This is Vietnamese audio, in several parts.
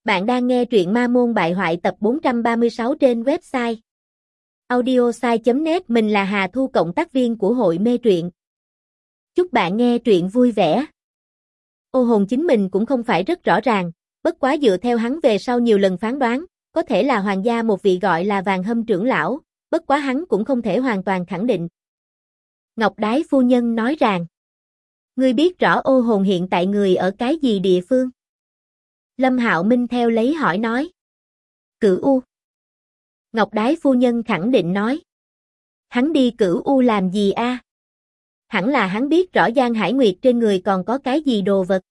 Bạn đang nghe truyện Ma Môn Bại Hoại tập 436 trên website audiosai.net. Mình là Hà Thu, cộng tác viên của hội mê truyện. Chúc bạn nghe truyện vui vẻ. Ô Hồn chính mình cũng không phải rất rõ ràng, bất quá dựa theo hắn về sau nhiều lần phán đoán, có thể là hoàng gia một vị gọi là Vàng Hâm trưởng lão, bất quá hắn cũng không thể hoàn toàn khẳng định. Ngọc Đái phu nhân nói rằng, ngươi biết rõ Ô Hồn hiện tại người ở cái gì địa phương? Lâm Hạo Minh theo lấy hỏi nói. Cửu U. Ngọc Đái phu nhân khẳng định nói. Hắn đi Cửu U làm gì a? Hẳn là hắn biết rõ Giang Hải Nguyệt trên người còn có cái gì đồ vật.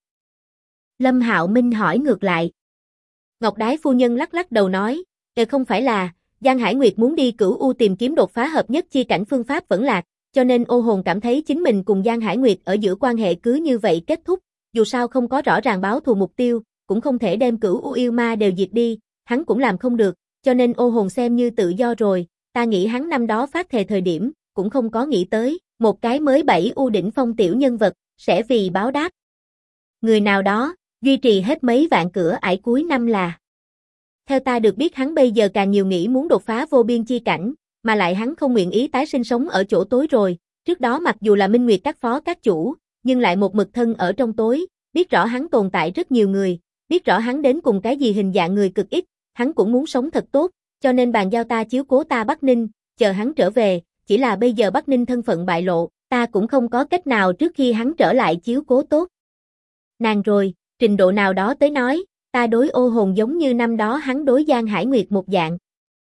Lâm Hạo Minh hỏi ngược lại. Ngọc Đái phu nhân lắc lắc đầu nói, không phải là, Giang Hải Nguyệt muốn đi Cửu U tìm kiếm đột phá hợp nhất chi cảnh phương pháp vẫn lạc, cho nên Ô Hồn cảm thấy chính mình cùng Giang Hải Nguyệt ở giữa quan hệ cứ như vậy kết thúc, dù sao không có rõ ràng báo thù mục tiêu, cũng không thể đem Cửu U yêu ma đều diệt đi, hắn cũng làm không được, cho nên Ô Hồn xem như tự do rồi, ta nghĩ hắn năm đó phát thề thời điểm, cũng không có nghĩ tới, một cái mới 7 U đỉnh phong tiểu nhân vật, sẽ vì báo đáp người nào đó, duy trì hết mấy vạn cửa ải cuối năm là. Theo ta được biết hắn bây giờ càng nhiều nghĩ muốn đột phá vô biên chi cảnh, mà lại hắn không nguyện ý tái sinh sống ở chỗ tối rồi, trước đó mặc dù là Minh Nguyệt các phó các chủ, nhưng lại một mực thân ở trong tối, biết rõ hắn tồn tại rất nhiều người, biết rõ hắn đến cùng cái gì hình dạng người cực ít, hắn cũng muốn sống thật tốt, cho nên bàn giao ta chiếu cố ta Bắc Ninh, chờ hắn trở về, chỉ là bây giờ Bắc Ninh thân phận bại lộ, ta cũng không có cách nào trước khi hắn trở lại chiếu cố tốt. Nàng rồi, trình độ nào đó tới nói, ta đối Ô Hồn giống như năm đó hắn đối Giang Hải Nguyệt một dạng.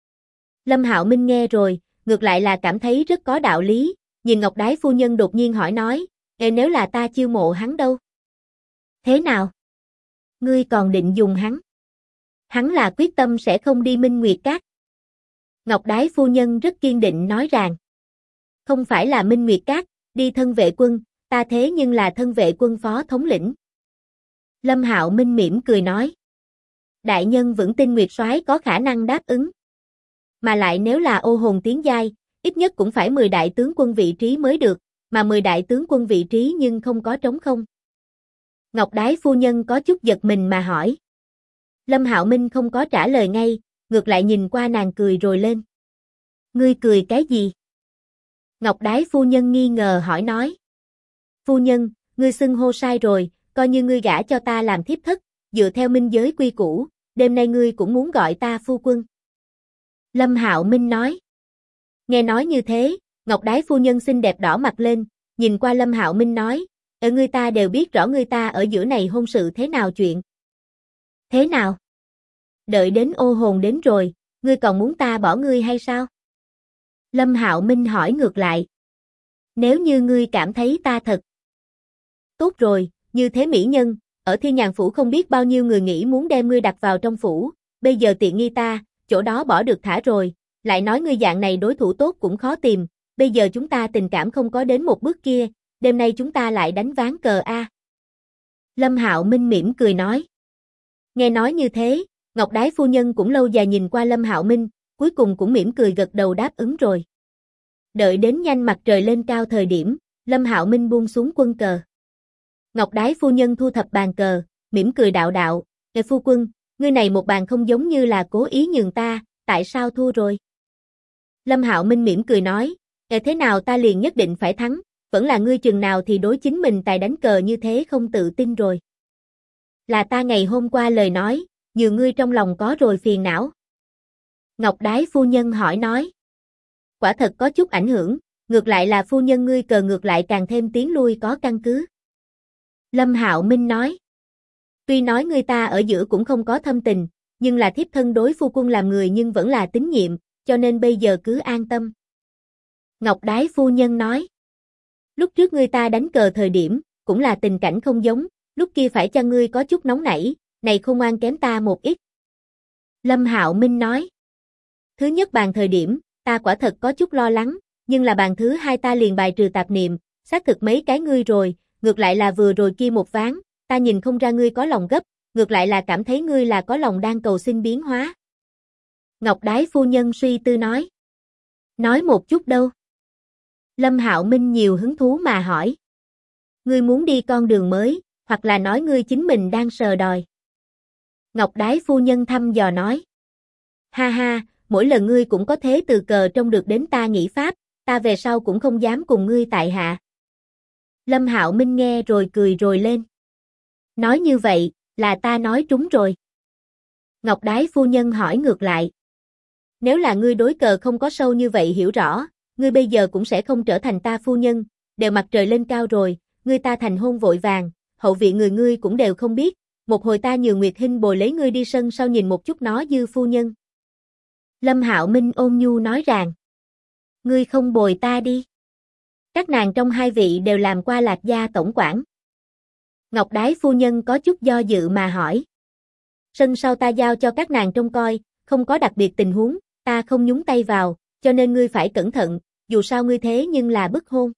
Lâm Hạo Minh nghe rồi, ngược lại là cảm thấy rất có đạo lý, nhìn Ngọc Đái phu nhân đột nhiên hỏi nói, nếu là ta chiêu mộ hắn đâu? Thế nào? Ngươi còn định dùng hắn? Hắn là quyết tâm sẽ không đi Minh Nguyệt Các. Ngọc Đái phu nhân rất kiên định nói rằng, không phải là Minh Nguyệt Các, đi thân vệ quân, ta thế nhưng là thân vệ quân phó thống lĩnh. Lâm Hạo Minh mỉm cười nói, đại nhân vững tin Nguyệt soái có khả năng đáp ứng. Mà lại nếu là Ô Hồn tiến giai, ít nhất cũng phải 10 đại tướng quân vị trí mới được, mà 10 đại tướng quân vị trí nhưng không có trống không. Ngọc Đái phu nhân có chút giật mình mà hỏi. Lâm Hạo Minh không có trả lời ngay, ngược lại nhìn qua nàng cười rồi lên. Ngươi cười cái gì? Ngọc Đái phu nhân nghi ngờ hỏi nói. Phu nhân, ngươi xưng hô sai rồi, coi như ngươi gả cho ta làm thiếp thất, dựa theo minh giới quy củ, đêm nay ngươi cũng muốn gọi ta phu quân. Lâm Hạo Minh nói. Nghe nói như thế, Ngọc Đái phu nhân xinh đẹp đỏ mặt lên, nhìn qua Lâm Hạo Minh nói, ngươi ta đều biết rõ ngươi ta ở giữa này hôn sự thế nào chuyện. Thế nào? Đợi đến Ô Hồn đến rồi, ngươi còn muốn ta bỏ ngươi hay sao? Lâm Hạo Minh hỏi ngược lại. Nếu như ngươi cảm thấy ta thật tốt rồi, như thế mỹ nhân, ở Thiên Nhàn phủ không biết bao nhiêu người nghĩ muốn đem ngươi đặt vào trong phủ, bây giờ tiện nghi ta, chỗ đó bỏ được thả rồi, lại nói ngươi dạng này đối thủ tốt cũng khó tìm, bây giờ chúng ta tình cảm không có đến một bước kia, đêm nay chúng ta lại đánh ván cờ a. Lâm Hạo Minh mỉm cười nói. Nghe nói như thế, Ngọc Đái phu nhân cũng lâu dài nhìn qua Lâm Hạo Minh, cuối cùng cũng mỉm cười gật đầu đáp ứng rồi. Đợi đến nhanh mặt trời lên cao thời điểm, Lâm Hạo Minh buông xuống quân cờ. Ngọc Đái phu nhân thu thập bàn cờ, mỉm cười đạo đạo, phu quân, ngươi này một bàn không giống như là cố ý nhường ta, tại sao thua rồi? Lâm Hạo Minh mỉm cười nói, thế nào ta liền nhất định phải thắng, vẫn là ngươi chừng nào thì đối chính mình tài đánh cờ như thế không tự tin rồi. Là ta ngày hôm qua lời nói, nhiều ngươi trong lòng có rồi phiền não. Ngọc Đái phu nhân hỏi nói. Quả thật có chút ảnh hưởng, ngược lại là phu nhân ngươi cờ ngược lại càng thêm tiến lui có căn cứ. Lâm Hạo Minh nói. Tuy nói người ta ở giữa cũng không có thâm tình, nhưng là thiếp thân đối phu quân làm người nhưng vẫn là tín nhiệm, cho nên bây giờ cứ an tâm. Ngọc Đái phu nhân nói. Lúc trước người ta đánh cờ thời điểm, cũng là tình cảnh không giống, lúc kia phải cho ngươi có chút nóng nảy, này không ngoan kém ta một ít. Lâm Hạo Minh nói. Thứ nhất bàn thời điểm, ta quả thật có chút lo lắng, nhưng là bàn thứ hai ta liền bài trừ tạp niệm, xác thực mấy cái ngươi rồi, ngược lại là vừa rồi kia một ván, ta nhìn không ra ngươi có lòng gấp, ngược lại là cảm thấy ngươi là có lòng đang cầu xin biến hóa. Ngọc Đái phu nhân suy tư nói. Nói một chút đâu? Lâm Hạo Minh nhiều hứng thú mà hỏi. Ngươi muốn đi con đường mới, hoặc là nói ngươi chính mình đang sờ đòi. Ngọc Đái phu nhân thăm dò nói. Ha ha, mỗi lần ngươi cũng có thế từ cờ trông được đến ta nghĩ pháp, ta về sau cũng không dám cùng ngươi tại hạ. Lâm Hạo Minh nghe rồi cười rồi lên. Nói như vậy, là ta nói trúng rồi. Ngọc Đái phu nhân hỏi ngược lại. Nếu là ngươi đối cờ không có sâu như vậy hiểu rõ, ngươi bây giờ cũng sẽ không trở thành ta phu nhân, đều mặt trời lên cao rồi, ngươi ta thành hôn vội vàng, hậu viện người ngươi cũng đều không biết, một hồi ta nhường Nguyệt Hinh bồi lấy ngươi đi sân sau nhìn một chút nó dư phu nhân. Lâm Hạo Minh ôn nhu nói rằng, ngươi không bồi ta đi. Các nàng trong hai vị đều làm qua Lạc gia tổng quản. Ngọc Đái phu nhân có chút do dự mà hỏi. Sân sau ta giao cho các nàng trông coi, không có đặc biệt tình huống, ta không nhúng tay vào, cho nên ngươi phải cẩn thận, dù sao ngươi thế nhưng là bức hôn.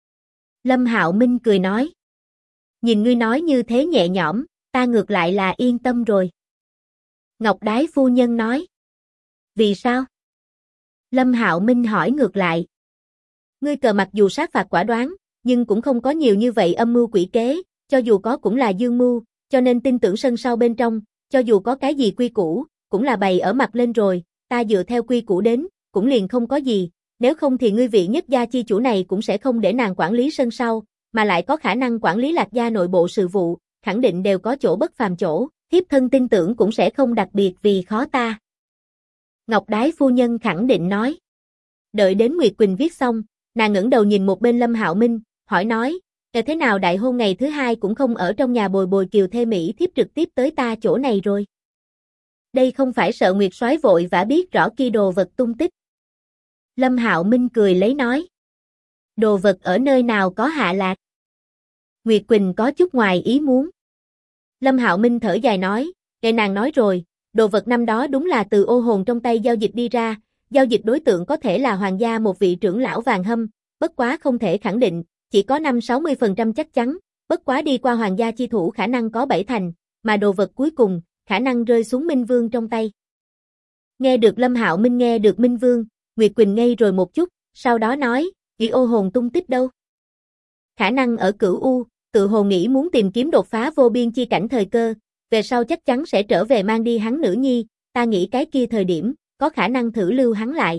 Lâm Hạo Minh cười nói. Nhìn ngươi nói như thế nhẹ nhõm, ta ngược lại là yên tâm rồi. Ngọc Đái phu nhân nói. Vì sao? Lâm Hạo Minh hỏi ngược lại. Ngươi cờ mặc dù sát phạt quả đoán, nhưng cũng không có nhiều như vậy âm mưu quỷ kế, cho dù có cũng là dương mưu, cho nên tin tưởng sân sau bên trong, cho dù có cái gì quy củ, cũng là bày ở mặt lên rồi, ta dựa theo quy củ đến, cũng liền không có gì, nếu không thì ngươi vị nhất gia chi chủ này cũng sẽ không để nàng quản lý sân sau, mà lại có khả năng quản lý Lạc gia nội bộ sự vụ, khẳng định đều có chỗ bất phàm chỗ, thiếp thân tin tưởng cũng sẽ không đặc biệt vì khó ta. Ngọc Đái phu nhân khẳng định nói. Đợi đến Nguyệt Quỳnh viết xong, nàng ngẩng đầu nhìn một bên Lâm Hạo Minh, hỏi nói, thế nào đại hôn ngày thứ hai cũng không ở trong nhà bồi bồi kiều thê Mỹ thiếp trực tiếp tới ta chỗ này rồi. Đây không phải sợ Nguyệt soái vội vã biết rõ kia đồ vật tung tích. Lâm Hạo Minh cười lấy nói. Đồ vật ở nơi nào có hạ lạc? Nguyệt Quỳnh có chút ngoài ý muốn. Lâm Hạo Minh thở dài nói, để nàng nói rồi, đồ vật năm đó đúng là từ ô hồn trong tay giao dịch đi ra, giao dịch đối tượng có thể là hoàng gia một vị trưởng lão vàng hâm, bất quá không thể khẳng định, chỉ có 5-60% chắc chắn, bất quá đi qua hoàng gia chi thủ khả năng có 7 thành, mà đồ vật cuối cùng, khả năng rơi xuống Minh Vương trong tay. Nghe được Lâm Hạo Minh nghe được Minh Vương, Nguyệt Quỳnh ngây rồi một chút, sau đó nói, nghĩ ô hồn tung tích đâu? Khả năng ở Cửu U, tự hồ nghĩ muốn tìm kiếm đột phá vô biên chi cảnh thời cơ, về sau chắc chắn sẽ trở về mang đi hắn nữ nhi, ta nghĩ cái kia thời điểm, có khả năng thử lưu hắn lại.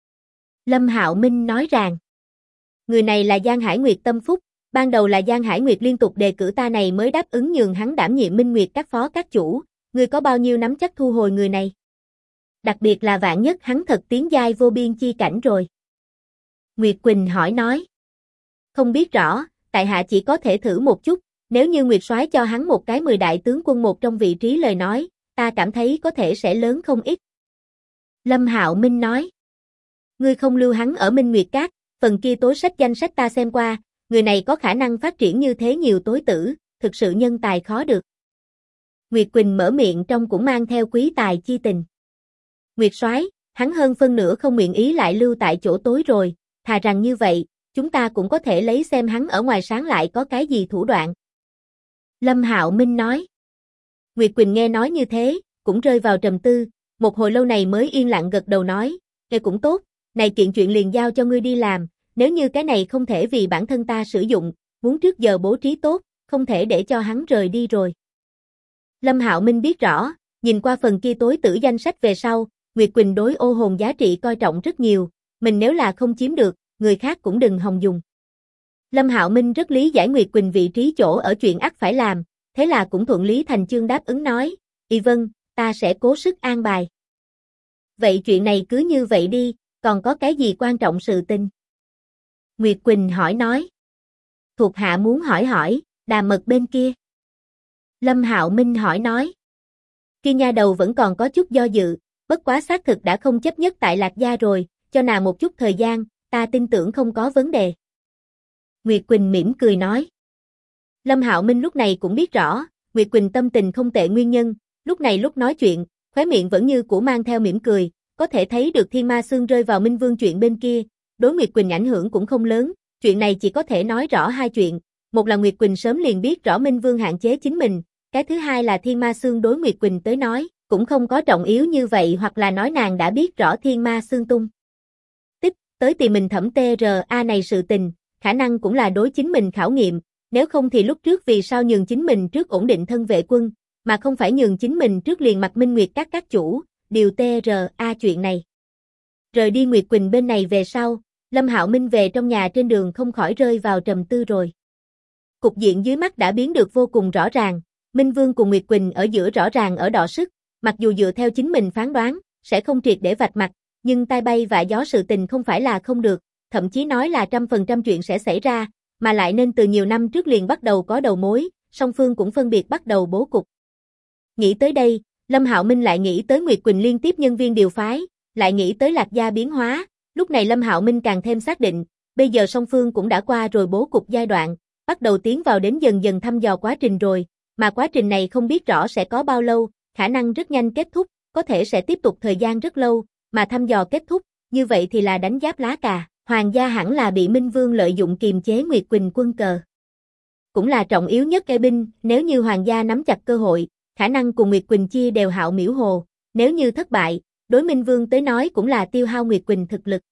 Lâm Hạo Minh nói rằng, người này là Giang Hải Nguyệt tâm phúc, ban đầu là Giang Hải Nguyệt liên tục đề cử ta này mới đáp ứng nhường hắn đảm nhiệm Minh Nguyệt các phó các chủ, ngươi có bao nhiêu nắm chắc thu hồi người này? Đặc biệt là vạn nhất hắn thật tiến giai vô biên chi cảnh rồi. Nguyệt Quỳnh hỏi nói, không biết rõ, tại hạ chỉ có thể thử một chút, nếu như Nguyệt soái cho hắn một cái 10 đại tướng quân một trong vị trí lời nói, ta cảm thấy có thể sẽ lớn không ít. Lâm Hạo Minh nói, ngươi không lưu hắn ở Minh Nguyệt Các, phần kia tối sách danh sách ta xem qua, người này có khả năng phát triển như thế nhiều tối tử, thực sự nhân tài khó được. Nguyệt Quỳnh mở miệng trong cũng mang theo quý tài chi tình. Nguyệt soái, hắn hơn phân nửa không nguyện ý lại lưu tại chỗ tối rồi, thà rằng như vậy, chúng ta cũng có thể lấy xem hắn ở ngoài sáng lại có cái gì thủ đoạn. Lâm Hạo Minh nói. Nguyệt Quỳnh nghe nói như thế, cũng rơi vào trầm tư, một hồi lâu này mới yên lặng gật đầu nói, cũng tốt, này kiện chuyện liền giao cho ngươi đi làm, nếu như cái này không thể vì bản thân ta sử dụng, muốn trước giờ bố trí tốt, không thể để cho hắn rời đi rồi. Lâm Hạo Minh biết rõ, nhìn qua phần kia tối tử danh sách về sau, Nguyệt Quỳnh đối ô hồn giá trị coi trọng rất nhiều, mình nếu là không chiếm được, người khác cũng đừng hòng dùng. Lâm Hạo Minh rất lý giải Nguyệt Quỳnh vị trí chỗ ở chuyện ắt phải làm, thế là cũng thuận lý thành chương đáp ứng nói, vâng, ta sẽ cố sức an bài. Vậy chuyện này cứ như vậy đi, còn có cái gì quan trọng sự tình? Nguyệt Quỳnh hỏi nói. Thuộc hạ muốn hỏi, Đàm Mật bên kia. Lâm Hạo Minh hỏi nói. Kia nha đầu vẫn còn có chút do dự, bất quá xác thực đã không chấp nhất tại Lạc gia rồi, cho nàng một chút thời gian, ta tin tưởng không có vấn đề. Nguyệt Quỳnh mỉm cười nói. Lâm Hạo Minh lúc này cũng biết rõ, Nguyệt Quỳnh tâm tình không tệ nguyên nhân, lúc này lúc nói chuyện, khóe miệng vẫn như cũ mang theo mỉm cười, có thể thấy được Thiên Ma Xương rơi vào Minh Vương chuyện bên kia, đối Nguyệt Quỳnh ảnh hưởng cũng không lớn, chuyện này chỉ có thể nói rõ hai chuyện, một là Nguyệt Quỳnh sớm liền biết rõ Minh Vương hạn chế chính mình, cái thứ hai là Thiên Ma Xương đối Nguyệt Quỳnh tới nói, cũng không có trọng yếu như vậy hoặc là nói nàng đã biết rõ Thiên Ma Xương tung tích, tới tìm mình thẩm TRA này sự tình, khả năng cũng là đối chính mình khảo nghiệm, nếu không thì lúc trước vì sao nhường chính mình trước ổn định thân vệ quân, mà không phải nhường chính mình trước liền mặt Minh Nguyệt các chủ, điều TRA chuyện này. Rời đi Nguyệt Quỳnh bên này về sau, Lâm Hạo Minh về trong nhà trên đường không khỏi rơi vào trầm tư rồi. Cục diện dưới mắt đã biến được vô cùng rõ ràng, Minh Vương cùng Nguyệt Quỳnh ở giữa rõ ràng ở đọ sức, mặc dù dựa theo chính mình phán đoán, sẽ không triệt để vạch mặt, nhưng tai bay vạ gió sự tình không phải là không được, thậm chí nói là 100% chuyện sẽ xảy ra, mà lại nên từ nhiều năm trước liền bắt đầu có đầu mối, song phương cũng phân biệt bắt đầu bố cục. Nghĩ tới đây, Lâm Hạo Minh lại nghĩ tới Nguyệt Quỳnh liên tiếp nhân viên điều phái, lại nghĩ tới Lạc Gia biến hóa, lúc này Lâm Hạo Minh càng thêm xác định, bây giờ song phương cũng đã qua rồi bố cục giai đoạn, bắt đầu tiến vào đến dần dần thăm dò quá trình rồi, mà quá trình này không biết rõ sẽ có bao lâu, khả năng rất nhanh kết thúc, có thể sẽ tiếp tục thời gian rất lâu, mà thăm dò kết thúc, như vậy thì là đánh giáp lá cà, Hoàng gia hẳn là bị Minh Vương lợi dụng kiềm chế Nguyệt Quỳnh quân cờ. Cũng là trọng yếu nhất kê binh, nếu như Hoàng gia nắm chặt cơ hội, khả năng cùng Nguyệt Quỳnh chia đều Hạo Miểu Hồ, nếu như thất bại, đối Minh Vương tới nói cũng là tiêu hao Nguyệt Quỳnh thực lực.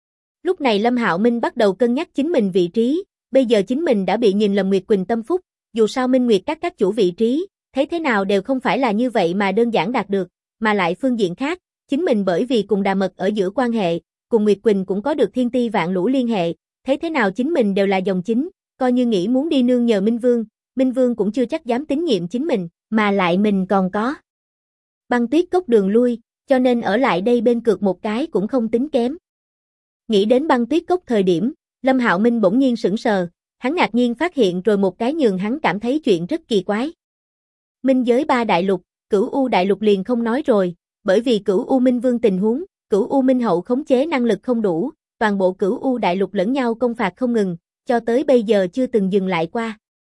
Lúc này Lâm Hạo Minh bắt đầu cân nhắc chính mình vị trí, bây giờ chính mình đã bị nhìn lầm Nguyệt Quỳnh tâm phúc, dù sao Minh Nguyệt các chủ vị trí, thấy thế nào đều không phải là như vậy mà đơn giản đạt được, mà lại phương diện khác, chính mình bởi vì cùng Đà Mật ở giữa quan hệ, cùng Nguyệt Quỳnh cũng có được thiên ti vạn lũ liên hệ, thấy thế nào chính mình đều là dòng chính, coi như nghĩ muốn đi nương nhờ Minh Vương cũng chưa chắc dám tín nhiệm chính mình, mà lại mình còn có Băng Tuyết Cốc đường lui, cho nên ở lại đây bên cược một cái cũng không tính kém. Nghĩ đến Băng Tuyết Cốc thời điểm, Lâm Hạo Minh bỗng nhiên sững sờ, hắn ngạc nhiên phát hiện rồi một cái nhường hắn cảm thấy chuyện rất kỳ quái. Minh giới 3 đại lục, Cửu U đại lục liền không nói rồi, bởi vì Cửu U Minh Vương tình huống, Cửu U Minh Hậu khống chế năng lực không đủ, toàn bộ Cửu U đại lục lẫn nhau công phạt không ngừng, cho tới bây giờ chưa từng dừng lại qua.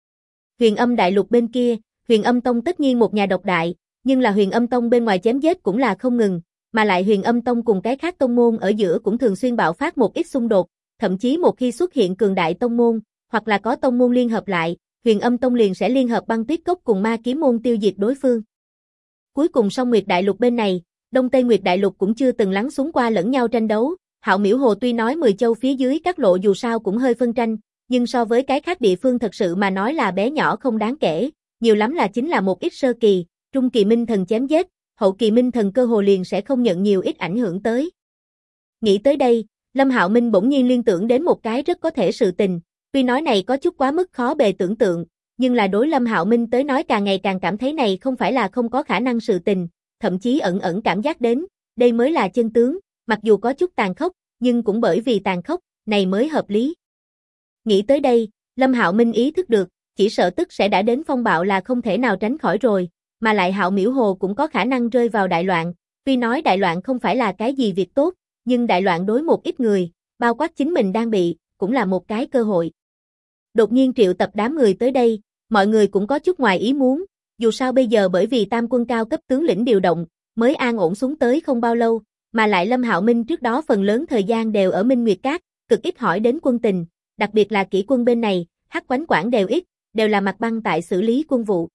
Huyền Âm đại lục bên kia, Huyền Âm Tông tất nhiên một nhà độc đại, nhưng là Huyền Âm Tông bên ngoài chém giết cũng là không ngừng, mà lại Huyền Âm Tông cùng cái khác tông môn ở giữa cũng thường xuyên bạo phát một ít xung đột, thậm chí một khi xuất hiện cường đại tông môn, hoặc là có tông môn liên hợp lại, Huyền Âm Tông liền sẽ liên hợp Băng Tuyết Cốc cùng Ma Kiếm môn tiêu diệt đối phương. Cuối cùng Song Nguyệt đại lục bên này, Đông Tây Nguyệt đại lục cũng chưa từng lắng xuống qua lẫn nhau tranh đấu, Hạo Miểu Hồ tuy nói 10 châu phía dưới các lộ dù sao cũng hơi phân tranh, nhưng so với cái khác địa phương thật sự mà nói là bé nhỏ không đáng kể, nhiều lắm là chính là một ít sơ kỳ, trung kỳ minh thần chém giết, hậu kỳ minh thần cơ hồ liền sẽ không nhận nhiều ít ảnh hưởng tới. Nghĩ tới đây, Lâm Hạo Minh bỗng nhiên liên tưởng đến một cái rất có thể sự tình, tuy nói này có chút quá mức khó bề tưởng tượng, nhưng là đối Lâm Hạo Minh tới nói càng ngày càng cảm thấy này không phải là không có khả năng sự tình, thậm chí ẩn ẩn cảm giác đến, đây mới là chân tướng, mặc dù có chút tàn khốc, nhưng cũng bởi vì tàn khốc, này mới hợp lý. Nghĩ tới đây, Lâm Hạo Minh ý thức được, chỉ sợ tức sẽ đã đến phong bạo là không thể nào tránh khỏi rồi, mà lại Hạo Miểu Hồ cũng có khả năng rơi vào đại loạn, tuy nói đại loạn không phải là cái gì việc tốt, nhưng đại loạn đối một ít người, bao quát chính mình đang bị, cũng là một cái cơ hội. Đột nhiên triệu tập đám người tới đây, mọi người cũng có chút ngoài ý muốn, dù sao bây giờ bởi vì tam quân cao cấp tướng lĩnh điều động, mới an ổn xuống tới không bao lâu, mà lại Lâm Hạo Minh trước đó phần lớn thời gian đều ở Minh Nguyệt Các, cực ít hỏi đến quân tình, đặc biệt là kỹ quân bên này, Hắc Quánh quản đều ít, đều là mặt băng tại xử lý quân vụ.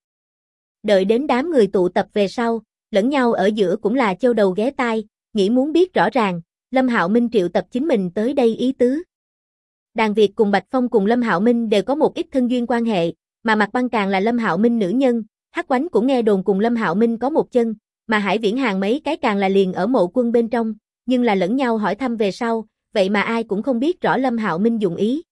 Đợi đến đám người tụ tập về sau, lẫn nhau ở giữa cũng là châu đầu ghé tai, nghĩ muốn biết rõ ràng, Lâm Hạo Minh triệu tập chính mình tới đây ý tứ. Đàn Việt cùng Bạch Phong cùng Lâm Hạo Minh đều có một ít thân duyên quan hệ, mà Mặt Băng càng là Lâm Hạo Minh nữ nhân, Hắc Quánh cũng nghe đồn cùng Lâm Hạo Minh có một chân, mà Hải Viễn Hàng mấy cái càng là liền ở mộ quân bên trong, nhưng là lẫn nhau hỏi thăm về sau, vậy mà ai cũng không biết rõ Lâm Hạo Minh dụng ý.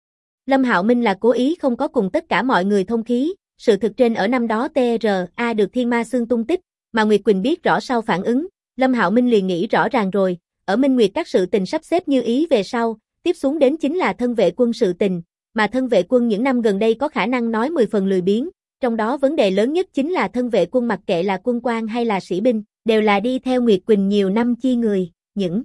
Lâm Hạo Minh là cố ý không có cùng tất cả mọi người thông khí, sự thực trên ở năm đó TRA được Thiên Ma Xương tung tích, mà Nguyệt Quỳnh biết rõ sau phản ứng, Lâm Hạo Minh liền nghĩ rõ ràng rồi, ở Minh Nguyệt các sự tình sắp xếp như ý về sau, tiếp xuống đến chính là thân vệ quân sự tình, mà thân vệ quân những năm gần đây có khả năng nói 10 phần lười biếng, trong đó vấn đề lớn nhất chính là thân vệ quân mặc kệ là quân quan hay là sĩ binh, đều là đi theo Nguyệt Quỳnh nhiều năm chi người, những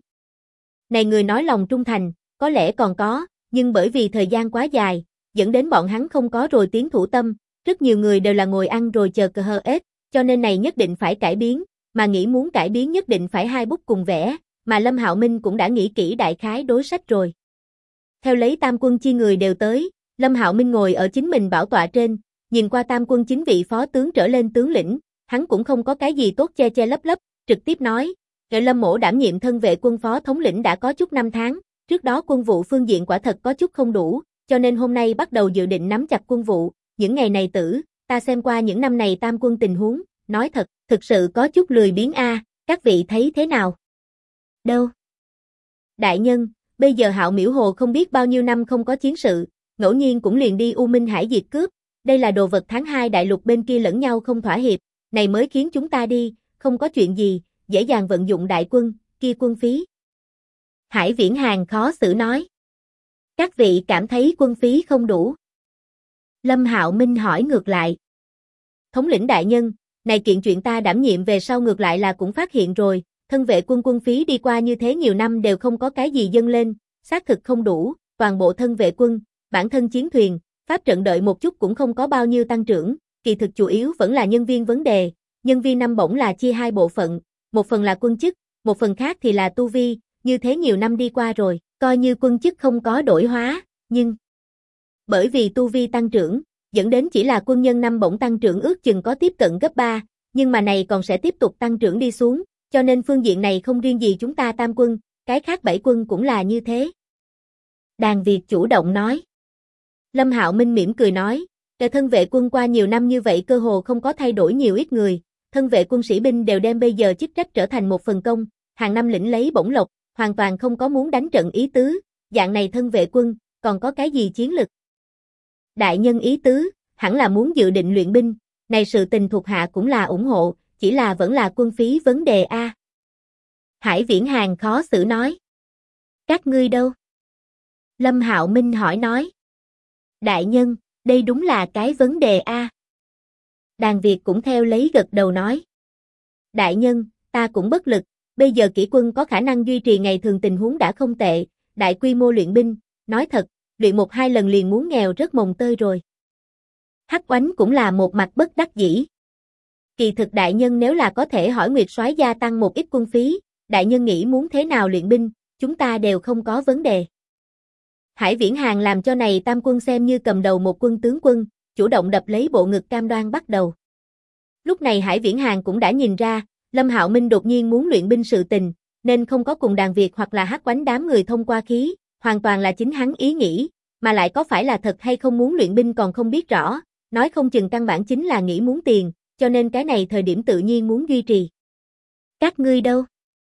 này người nói lòng trung thành, có lẽ còn có, nhưng bởi vì thời gian quá dài, dẫn đến bọn hắn không có rồi tiến thủ tâm, rất nhiều người đều là ngồi ăn rồi chờ cờ hờ ết, cho nên này nhất định phải cải biến, mà nghĩ muốn cải biến nhất định phải hai bút cùng vẽ, mà Lâm Hạo Minh cũng đã nghĩ kỹ đại khái đối sách rồi. Theo lấy tam quân chi người đều tới, Lâm Hạo Minh ngồi ở chính mình bảo tọa trên, nhìn qua tam quân 9 vị phó tướng trở lên tướng lĩnh, hắn cũng không có cái gì tốt che che lấp lấp, trực tiếp nói, Lâm mỗ đảm nhiệm thân vệ quân phó thống lĩnh đã có chút 5 tháng, trước đó quân vụ phương diện quả thật có chút không đủ, cho nên hôm nay bắt đầu dự định nắm chặt quân vụ, những ngày này ta xem qua những năm này tam quân tình huống, nói thật, thực sự có chút lười biếng a, các vị thấy thế nào? Đâu? Đại nhân, bây giờ Hạo Miễu Hồ không biết bao nhiêu năm không có chiến sự, ngẫu nhiên cũng liền đi U Minh Hải diệt cướp, đây là đồ vật tháng 2 đại lục bên kia lẫn nhau không thỏa hiệp, này mới khiến chúng ta đi, không có chuyện gì, dễ dàng vận dụng đại quân, kia quân phí. Hải Viễn Hàn khó xử nói. Các vị cảm thấy quân phí không đủ. Lâm Hạo Minh hỏi ngược lại. Thống lĩnh đại nhân, này kiện chuyện ta đảm nhiệm về sau ngược lại là cũng phát hiện rồi, thân vệ quân quân phí đi qua như thế nhiều năm đều không có cái gì dâng lên, xác thực không đủ, toàn bộ thân vệ quân, bản thân chiến thuyền, pháp trận đợi một chút cũng không có bao nhiêu tăng trưởng, kỳ thực chủ yếu vẫn là nhân viên vấn đề, nhân viên năm bổng là chia hai bộ phận, một phần là quân chức, một phần khác thì là tu vi, như thế nhiều năm đi qua rồi, coi như quân chức không có đổi hóa, nhưng bởi vì tu vi tăng trưởng, dẫn đến chỉ là quân nhân năm bổng tăng trưởng ước chừng có tiếp cận gấp 3, nhưng mà này còn sẽ tiếp tục tăng trưởng đi xuống, cho nên phương diện này không riêng gì chúng ta tam quân, cái khác 7 quân cũng là như thế. Đàn Việt chủ động nói. Lâm Hạo Minh mỉm cười nói, thân vệ quân qua nhiều năm như vậy cơ hồ không có thay đổi nhiều ít người, thân vệ quân sĩ binh đều đem bây giờ chức trách trở thành một phần công, hàng năm lĩnh lấy bổng lộc, hoàn toàn không có muốn đánh trận ý tứ, dạng này thân vệ quân, còn có cái gì chiến lực? Đại nhân ý tứ, hẳn là muốn dự định luyện binh, này sự tình thuộc hạ cũng là ủng hộ, chỉ là vẫn là quân phí vấn đề a. Hải Viễn Hàn khó xử nói. Các ngươi đâu? Lâm Hạo Minh hỏi nói. Đại nhân, đây đúng là cái vấn đề a. Đàn Việt cũng theo lấy gật đầu nói. Đại nhân, ta cũng bất lực, bây giờ kỷ quân có khả năng duy trì ngày thường tình huống đã không tệ, đại quy mô luyện binh, nói thật, luyện 1-2 lần liền muốn nghèo rất mồng tơi rồi. Hắc Oánh cũng là một mặt bất đắc dĩ. Kỳ thực đại nhân nếu là có thể hỏi Nguyệt Soái gia tăng một ít quân phí, đại nhân nghĩ muốn thế nào luyện binh, chúng ta đều không có vấn đề. Hải Viễn Hàn làm cho này tam quân xem như cầm đầu một quân tướng quân, chủ động đập lấy bộ ngực cam đoan bắt đầu. Lúc này Hải Viễn Hàn cũng đã nhìn ra, Lâm Hạo Minh đột nhiên muốn luyện binh sự tình, nên không có cùng Đàn Việt hoặc là Hắc Oánh đám người thông qua khí, hoàn toàn là chính hắn ý nghĩ, mà lại có phải là thật hay không muốn luyện binh còn không biết rõ, nói không chừng căn bản chính là nghĩ muốn tiền, cho nên cái này thời điểm tự nhiên muốn duy trì. Các ngươi đâu?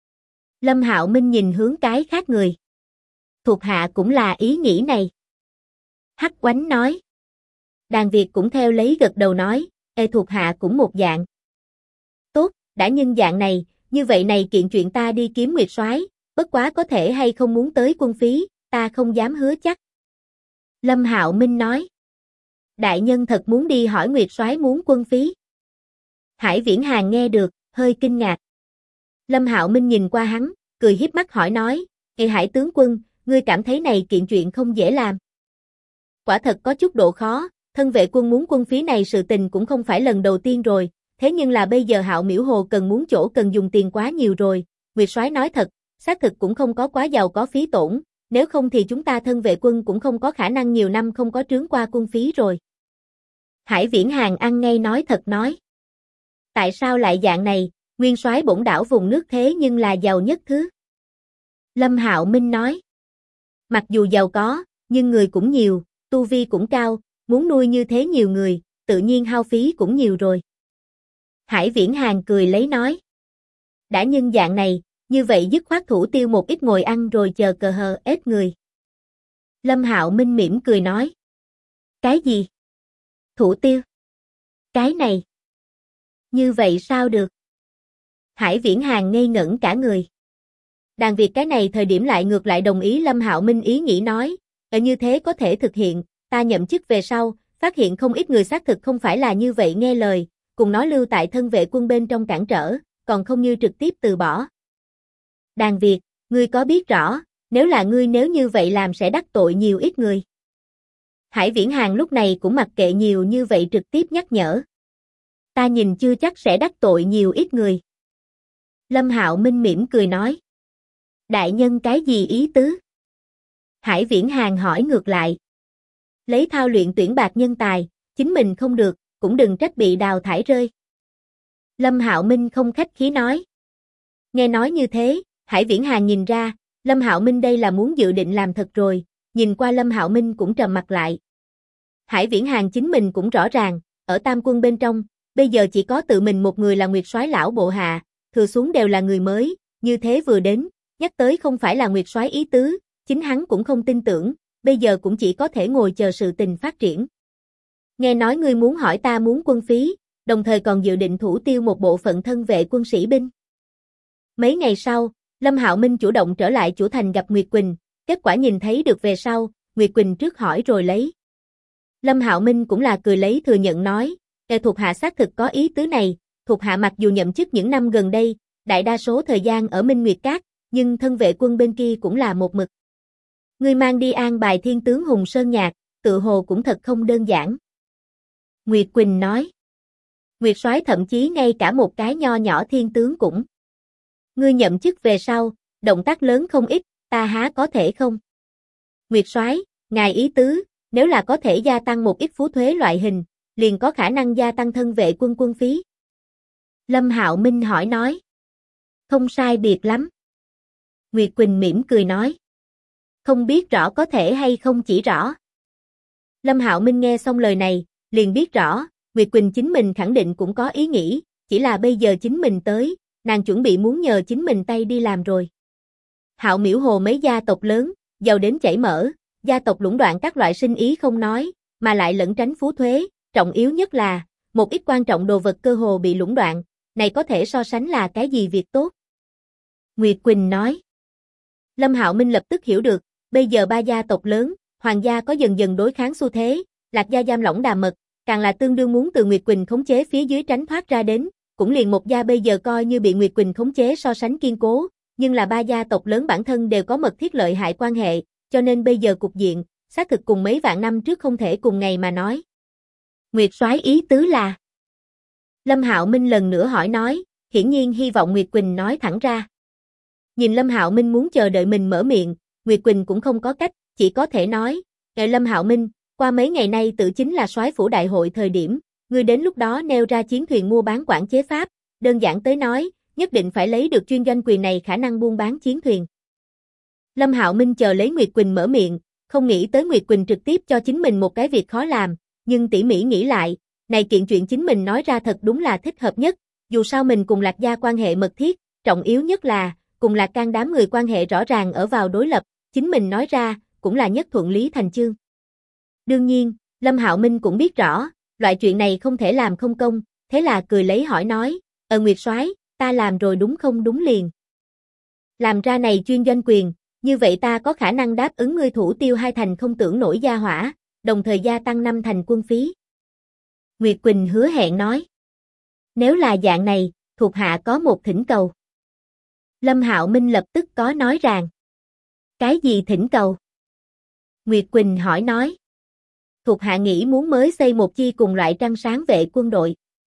Lâm Hạo Minh nhìn hướng cái khác người. Thuộc hạ cũng là ý nghĩ này. Hắc Oánh nói. Đàn Việt cũng theo lấy gật đầu nói, thuộc hạ cũng một dạng. Tốt, đã nhân dạng này, như vậy này kiện chuyện ta đi kiếm Nguyệt Soái, bất quá có thể hay không muốn tới quân phí, ta không dám hứa chắc. Lâm Hạo Minh nói. Đại nhân thật muốn đi hỏi Nguyệt Soái muốn quân phí. Hải Viễn Hàn nghe được, hơi kinh ngạc. Lâm Hạo Minh nhìn qua hắn, cười hiếp mắt hỏi nói, Hải tướng quân, ngươi cảm thấy này kiện chuyện không dễ làm. Quả thật có chút độ khó, thân vệ quân muốn quân phí này sự tình cũng không phải lần đầu tiên rồi, thế nhưng là bây giờ Hạo Miễu Hồ cần muốn chỗ cần dùng tiền quá nhiều rồi, Nguyệt Soái nói thật, xác thực cũng không có quá giàu có phí tổn, nếu không thì chúng ta thân vệ quân cũng không có khả năng nhiều năm không có trướng qua quân phí rồi. Hải Viễn Hàn ăn ngay nói thật nói. Tại sao lại dạng này, nguyên soái bổn đảo vùng nước thế nhưng là giàu nhất thứ. Lâm Hạo Minh nói. Mặc dù giàu có, nhưng người cũng nhiều, tu vi cũng cao, muốn nuôi như thế nhiều người, tự nhiên hao phí cũng nhiều rồi. Hải Viễn Hàn cười lấy nói. Đã nhân dạng này, như vậy dứt khoát thủ tiêu một ít ngồi ăn rồi chờ cờ hờ ết người. Lâm Hạo Minh mỉm cười nói. Cái gì? Thủ tiêu? Cái này? Như vậy sao được? Hải Viễn Hàn ngây ngẩn cả người. Đàn Việt cái này thời điểm lại ngược lại đồng ý Lâm Hạo Minh ý nghĩ nói, như thế có thể thực hiện, ta nhậm chức về sau, phát hiện không ít người xác thực không phải là như vậy nghe lời, cùng nói lưu tại thân vệ quân bên trong cản trở, còn không như trực tiếp từ bỏ. Đàn Việt, ngươi có biết rõ, nếu là ngươi nếu như vậy làm sẽ đắc tội nhiều ít người. Hải Viễn Hàn lúc này cũng mặc kệ nhiều như vậy trực tiếp nhắc nhở. Ta nhìn chưa chắc sẽ đắc tội nhiều ít người. Lâm Hạo Minh mỉm cười nói. Đại nhân cái gì ý tứ? Hải Viễn Hàn hỏi ngược lại. Lấy thao luyện tuyển bạc nhân tài, chính mình không được, cũng đừng trách bị đào thải rơi. Lâm Hạo Minh không khách khí nói. Nghe nói như thế, Hải Viễn Hàn nhìn ra, Lâm Hạo Minh đây là muốn dự định làm thật rồi, nhìn qua Lâm Hạo Minh cũng trầm mặt lại. Hải Viễn Hàn chính mình cũng rõ ràng, ở tam quân bên trong, bây giờ chỉ có tự mình một người là Nguyệt soái lão bộ hạ, thừa xuống đều là người mới, như thế vừa đến, nhắc tới không phải là Nguyệt soái ý tứ, chính hắn cũng không tin tưởng, bây giờ cũng chỉ có thể ngồi chờ sự tình phát triển. Nghe nói ngươi muốn hỏi ta muốn quân phí, đồng thời còn dự định thủ tiêu một bộ phận thân vệ quân sĩ binh. Mấy ngày sau, Lâm Hạo Minh chủ động trở lại chủ thành gặp Nguyệt Quỳnh, kết quả nhìn thấy được về sau, Nguyệt Quỳnh trước hỏi rồi lấy. Lâm Hạo Minh cũng là cười lấy thừa nhận nói, thuộc hạ xác thực có ý tứ này, thuộc hạ mặc dù nhậm chức những năm gần đây, đại đa số thời gian ở Minh Nguyệt Các, nhưng thân vệ quân bên kia cũng là một mực. Ngươi mang đi an bài thiên tướng Hùng Sơn Nhạc, tự hồ cũng thật không đơn giản. Nguyệt Quỳnh nói. Nguyệt soái thậm chí ngay cả một cái nho nhỏ thiên tướng cũng. Ngươi nhậm chức về sau, động tác lớn không ít, ta há có thể không? Nguyệt soái, ngài ý tứ, nếu là có thể gia tăng một ít phú thuế loại hình, liền có khả năng gia tăng thân vệ quân quân phí. Lâm Hạo Minh hỏi nói. Không sai biệt lắm. Nguyệt Quỳnh mỉm cười nói. Không biết rõ có thể hay không chỉ rõ. Lâm Hạo Minh nghe xong lời này, liền biết rõ, Nguyệt Quỳnh chính mình khẳng định cũng có ý nghĩ, chỉ là bây giờ chính mình tới, nàng chuẩn bị muốn nhờ chính mình tay đi làm rồi. Hạo Miễu Hồ mấy gia tộc lớn, giàu đến chảy mỡ, gia tộc lũng đoạn các loại sinh ý không nói, mà lại lẩn tránh phú thuế, trọng yếu nhất là, một ít quan trọng đồ vật cơ hồ bị lũng đoạn, này có thể so sánh là cái gì việc tốt. Nguyệt Quỳnh nói. Lâm Hạo Minh lập tức hiểu được, bây giờ ba gia tộc lớn, hoàng gia có dần dần đối kháng xu thế, Lạc gia giam lỏng đà mật, càng là tương đương muốn từ Nguyệt Quỳnh khống chế phía dưới tránh thoát ra đến, cũng liền một gia bây giờ coi như bị Nguyệt Quỳnh khống chế so sánh kiên cố, nhưng là ba gia tộc lớn bản thân đều có mật thiết lợi hại quan hệ, cho nên bây giờ cục diện, xác thực cùng mấy vạn năm trước không thể cùng ngày mà nói. Nguyệt soái ý tứ là. Lâm Hạo Minh lần nữa hỏi nói, hiển nhiên hy vọng Nguyệt Quỳnh nói thẳng ra. Nhìn Lâm Hạo Minh muốn chờ đợi mình mở miệng, Nguyệt Quỳnh cũng không có cách, chỉ có thể nói, Lâm Hạo Minh, qua mấy ngày nay tự chính là soái phủ đại hội thời điểm, ngươi đến lúc đó nêu ra chiến thuyền mua bán quản chế pháp, đơn giản tới nói, nhất định phải lấy được chuyên doanh quyền này khả năng buôn bán chiến thuyền. Lâm Hạo Minh chờ lấy Nguyệt Quỳnh mở miệng, không nghĩ tới Nguyệt Quỳnh trực tiếp cho chính mình một cái việc khó làm, nhưng tỉ mỉ nghĩ lại, này kiện chuyện chính mình nói ra thật đúng là thích hợp nhất, dù sao mình cùng Lạc gia quan hệ mật thiết, trọng yếu nhất là, cùng Lạc Can đám người quan hệ rõ ràng ở vào đối lập, chính mình nói ra, cũng là nhất thuận lý thành chương. Đương nhiên, Lâm Hạo Minh cũng biết rõ, loại chuyện này không thể làm không công, thế là cười lấy hỏi nói, Nguyệt soái, ta làm rồi đúng không đúng liền. Làm ra này chuyên doanh quyền, như vậy ta có khả năng đáp ứng ngươi thủ tiêu 2 thành không tưởng nổi gia hỏa, đồng thời gia tăng 5 thành quân phí. Nguyệt Quỳnh hứa hẹn nói. Nếu là dạng này, thuộc hạ có một thỉnh cầu. Lâm Hạo Minh lập tức có nói rằng. Cái gì thỉnh cầu? Nguyệt Quỳnh hỏi nói. Thuộc hạ nghĩ muốn mới xây một chi cùng loại trăng sáng vệ quân đội.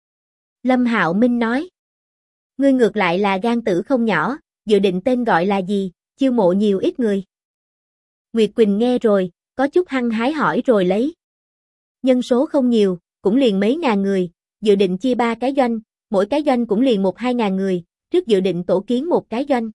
Lâm Hạo Minh nói. Ngươi ngược lại là gan tử không nhỏ, dự định tên gọi là gì, chiêu mộ nhiều ít người. Nguyệt Quỳnh nghe rồi, có chút hăng hái hỏi rồi lấy. Nhân số không nhiều, cũng liền mấy ngàn người, dự định chia 3 cái doanh, mỗi cái doanh cũng liền 1-2 ngàn người, trước dự định tổ kiến một cái doanh.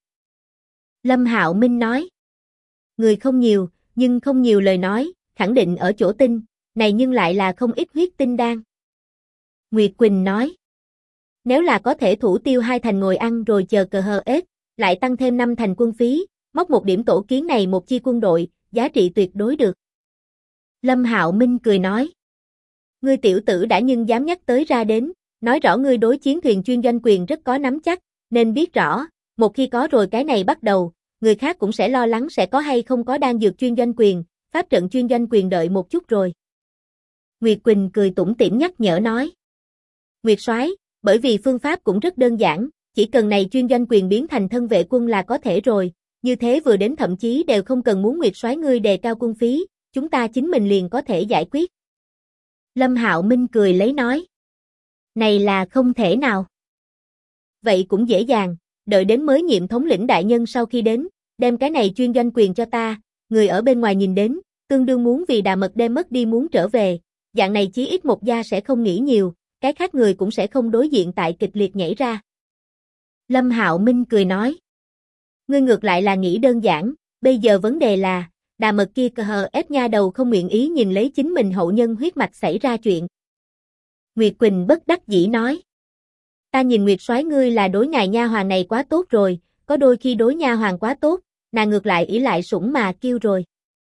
Lâm Hạo Minh nói. Người không nhiều, nhưng không nhiều lời nói, khẳng định ở chỗ tinh, này nhưng lại là không ít huyết tinh đan. Nguyệt Quỳnh nói. Nếu là có thể thủ tiêu 2 thành ngồi ăn rồi chờ cờ hờ ết, lại tăng thêm 5 thành quân phí, móc một điểm tổ kiến này một chi quân đội, giá trị tuyệt đối được. Lâm Hạo Minh cười nói. Ngươi tiểu tử đã nhưng dám nhắc tới ra đến, nói rõ ngươi đối chiến thuyền chuyên doanh quyền rất có nắm chắc, nên biết rõ, một khi có rồi cái này bắt đầu, người khác cũng sẽ lo lắng sẽ có hay không có đan dược chuyên doanh quyền, pháp trận chuyên doanh quyền đợi một chút rồi. Nguyệt Quỳnh cười tủm tỉm nhắc nhở nói. Nguyệt soái, bởi vì phương pháp cũng rất đơn giản, chỉ cần này chuyên doanh quyền biến thành thân vệ quân là có thể rồi, như thế vừa đến thậm chí đều không cần muốn Nguyệt soái ngươi đề cao quân phí, chúng ta chính mình liền có thể giải quyết. Lâm Hạo Minh cười lấy nói. Này là không thể nào. Vậy cũng dễ dàng, đợi đến mới nhiệm thống lĩnh đại nhân sau khi đến, đem cái này chuyên doanh quyền cho ta, người ở bên ngoài nhìn đến, tương đương muốn vì đà mật đem mất đi muốn trở về, dạng này chí ít một gia sẽ không nghĩ nhiều, cái khác người cũng sẽ không đối diện tại kịch liệt nhảy ra. Lâm Hạo Minh cười nói. Ngươi ngược lại là nghĩ đơn giản, bây giờ vấn đề là, đà mật kia cờ hờ ép nha đầu không nguyện ý nhìn lấy chính mình hậu nhân huyết mạch xảy ra chuyện. Nguyệt Quỳnh bất đắc dĩ nói. Ta nhìn Nguyệt soái ngươi là đối ngài nha hoàn này quá tốt rồi, có đôi khi đối nha hoàn quá tốt, nàng ngược lại ỷ lại sủng mà kêu rồi.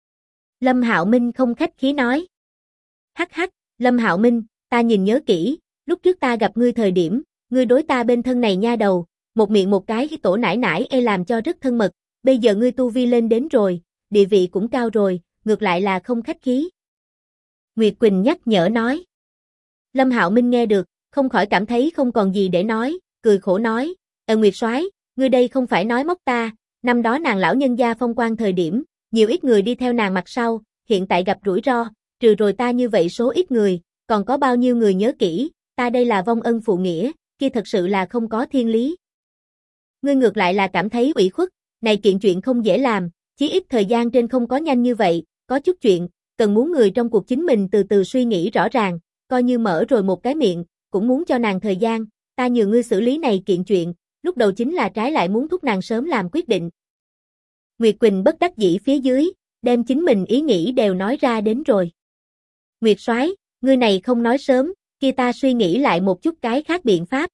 Lâm Hạo Minh không khách khí nói. Hắc hắc, Lâm Hạo Minh, ta nhìn nhớ kỹ, lúc trước ta gặp ngươi thời điểm, ngươi đối ta bên thân này nha đầu, một miệng một cái tổ nải nải làm cho rất thân mật, bây giờ ngươi tu vi lên đến rồi, địa vị cũng cao rồi, ngược lại là không khách khí. Nguyệt Quỳnh nhắc nhở nói. Lâm Hạo Minh nghe được, không khỏi cảm thấy không còn gì để nói, cười khổ nói, Nguyệt soái, ngươi đây không phải nói móc ta, năm đó nàng lão nhân gia phong quan thời điểm, nhiều ít người đi theo nàng mặt sau, hiện tại gặp rủi ro, trừ rồi ta như vậy số ít người, còn có bao nhiêu người nhớ kỹ, ta đây là vong ân phụ nghĩa, kia thật sự là không có thiên lý. Ngươi ngược lại là cảm thấy ủy khuất, này kiện chuyện không dễ làm, chí ít thời gian trên không có nhanh như vậy, có chút chuyện, cần muốn người trong cuộc chính mình từ từ suy nghĩ rõ ràng, coi như mở rồi một cái miệng, cũng muốn cho nàng thời gian, ta nhờ ngươi xử lý này kiện chuyện, lúc đầu chính là trái lại muốn thúc nàng sớm làm quyết định. Nguyệt Quỳnh bất đắc dĩ phía dưới, đem chính mình ý nghĩ đều nói ra đến rồi. Nguyệt soái, ngươi này không nói sớm, kia ta suy nghĩ lại một chút cái khác biện pháp.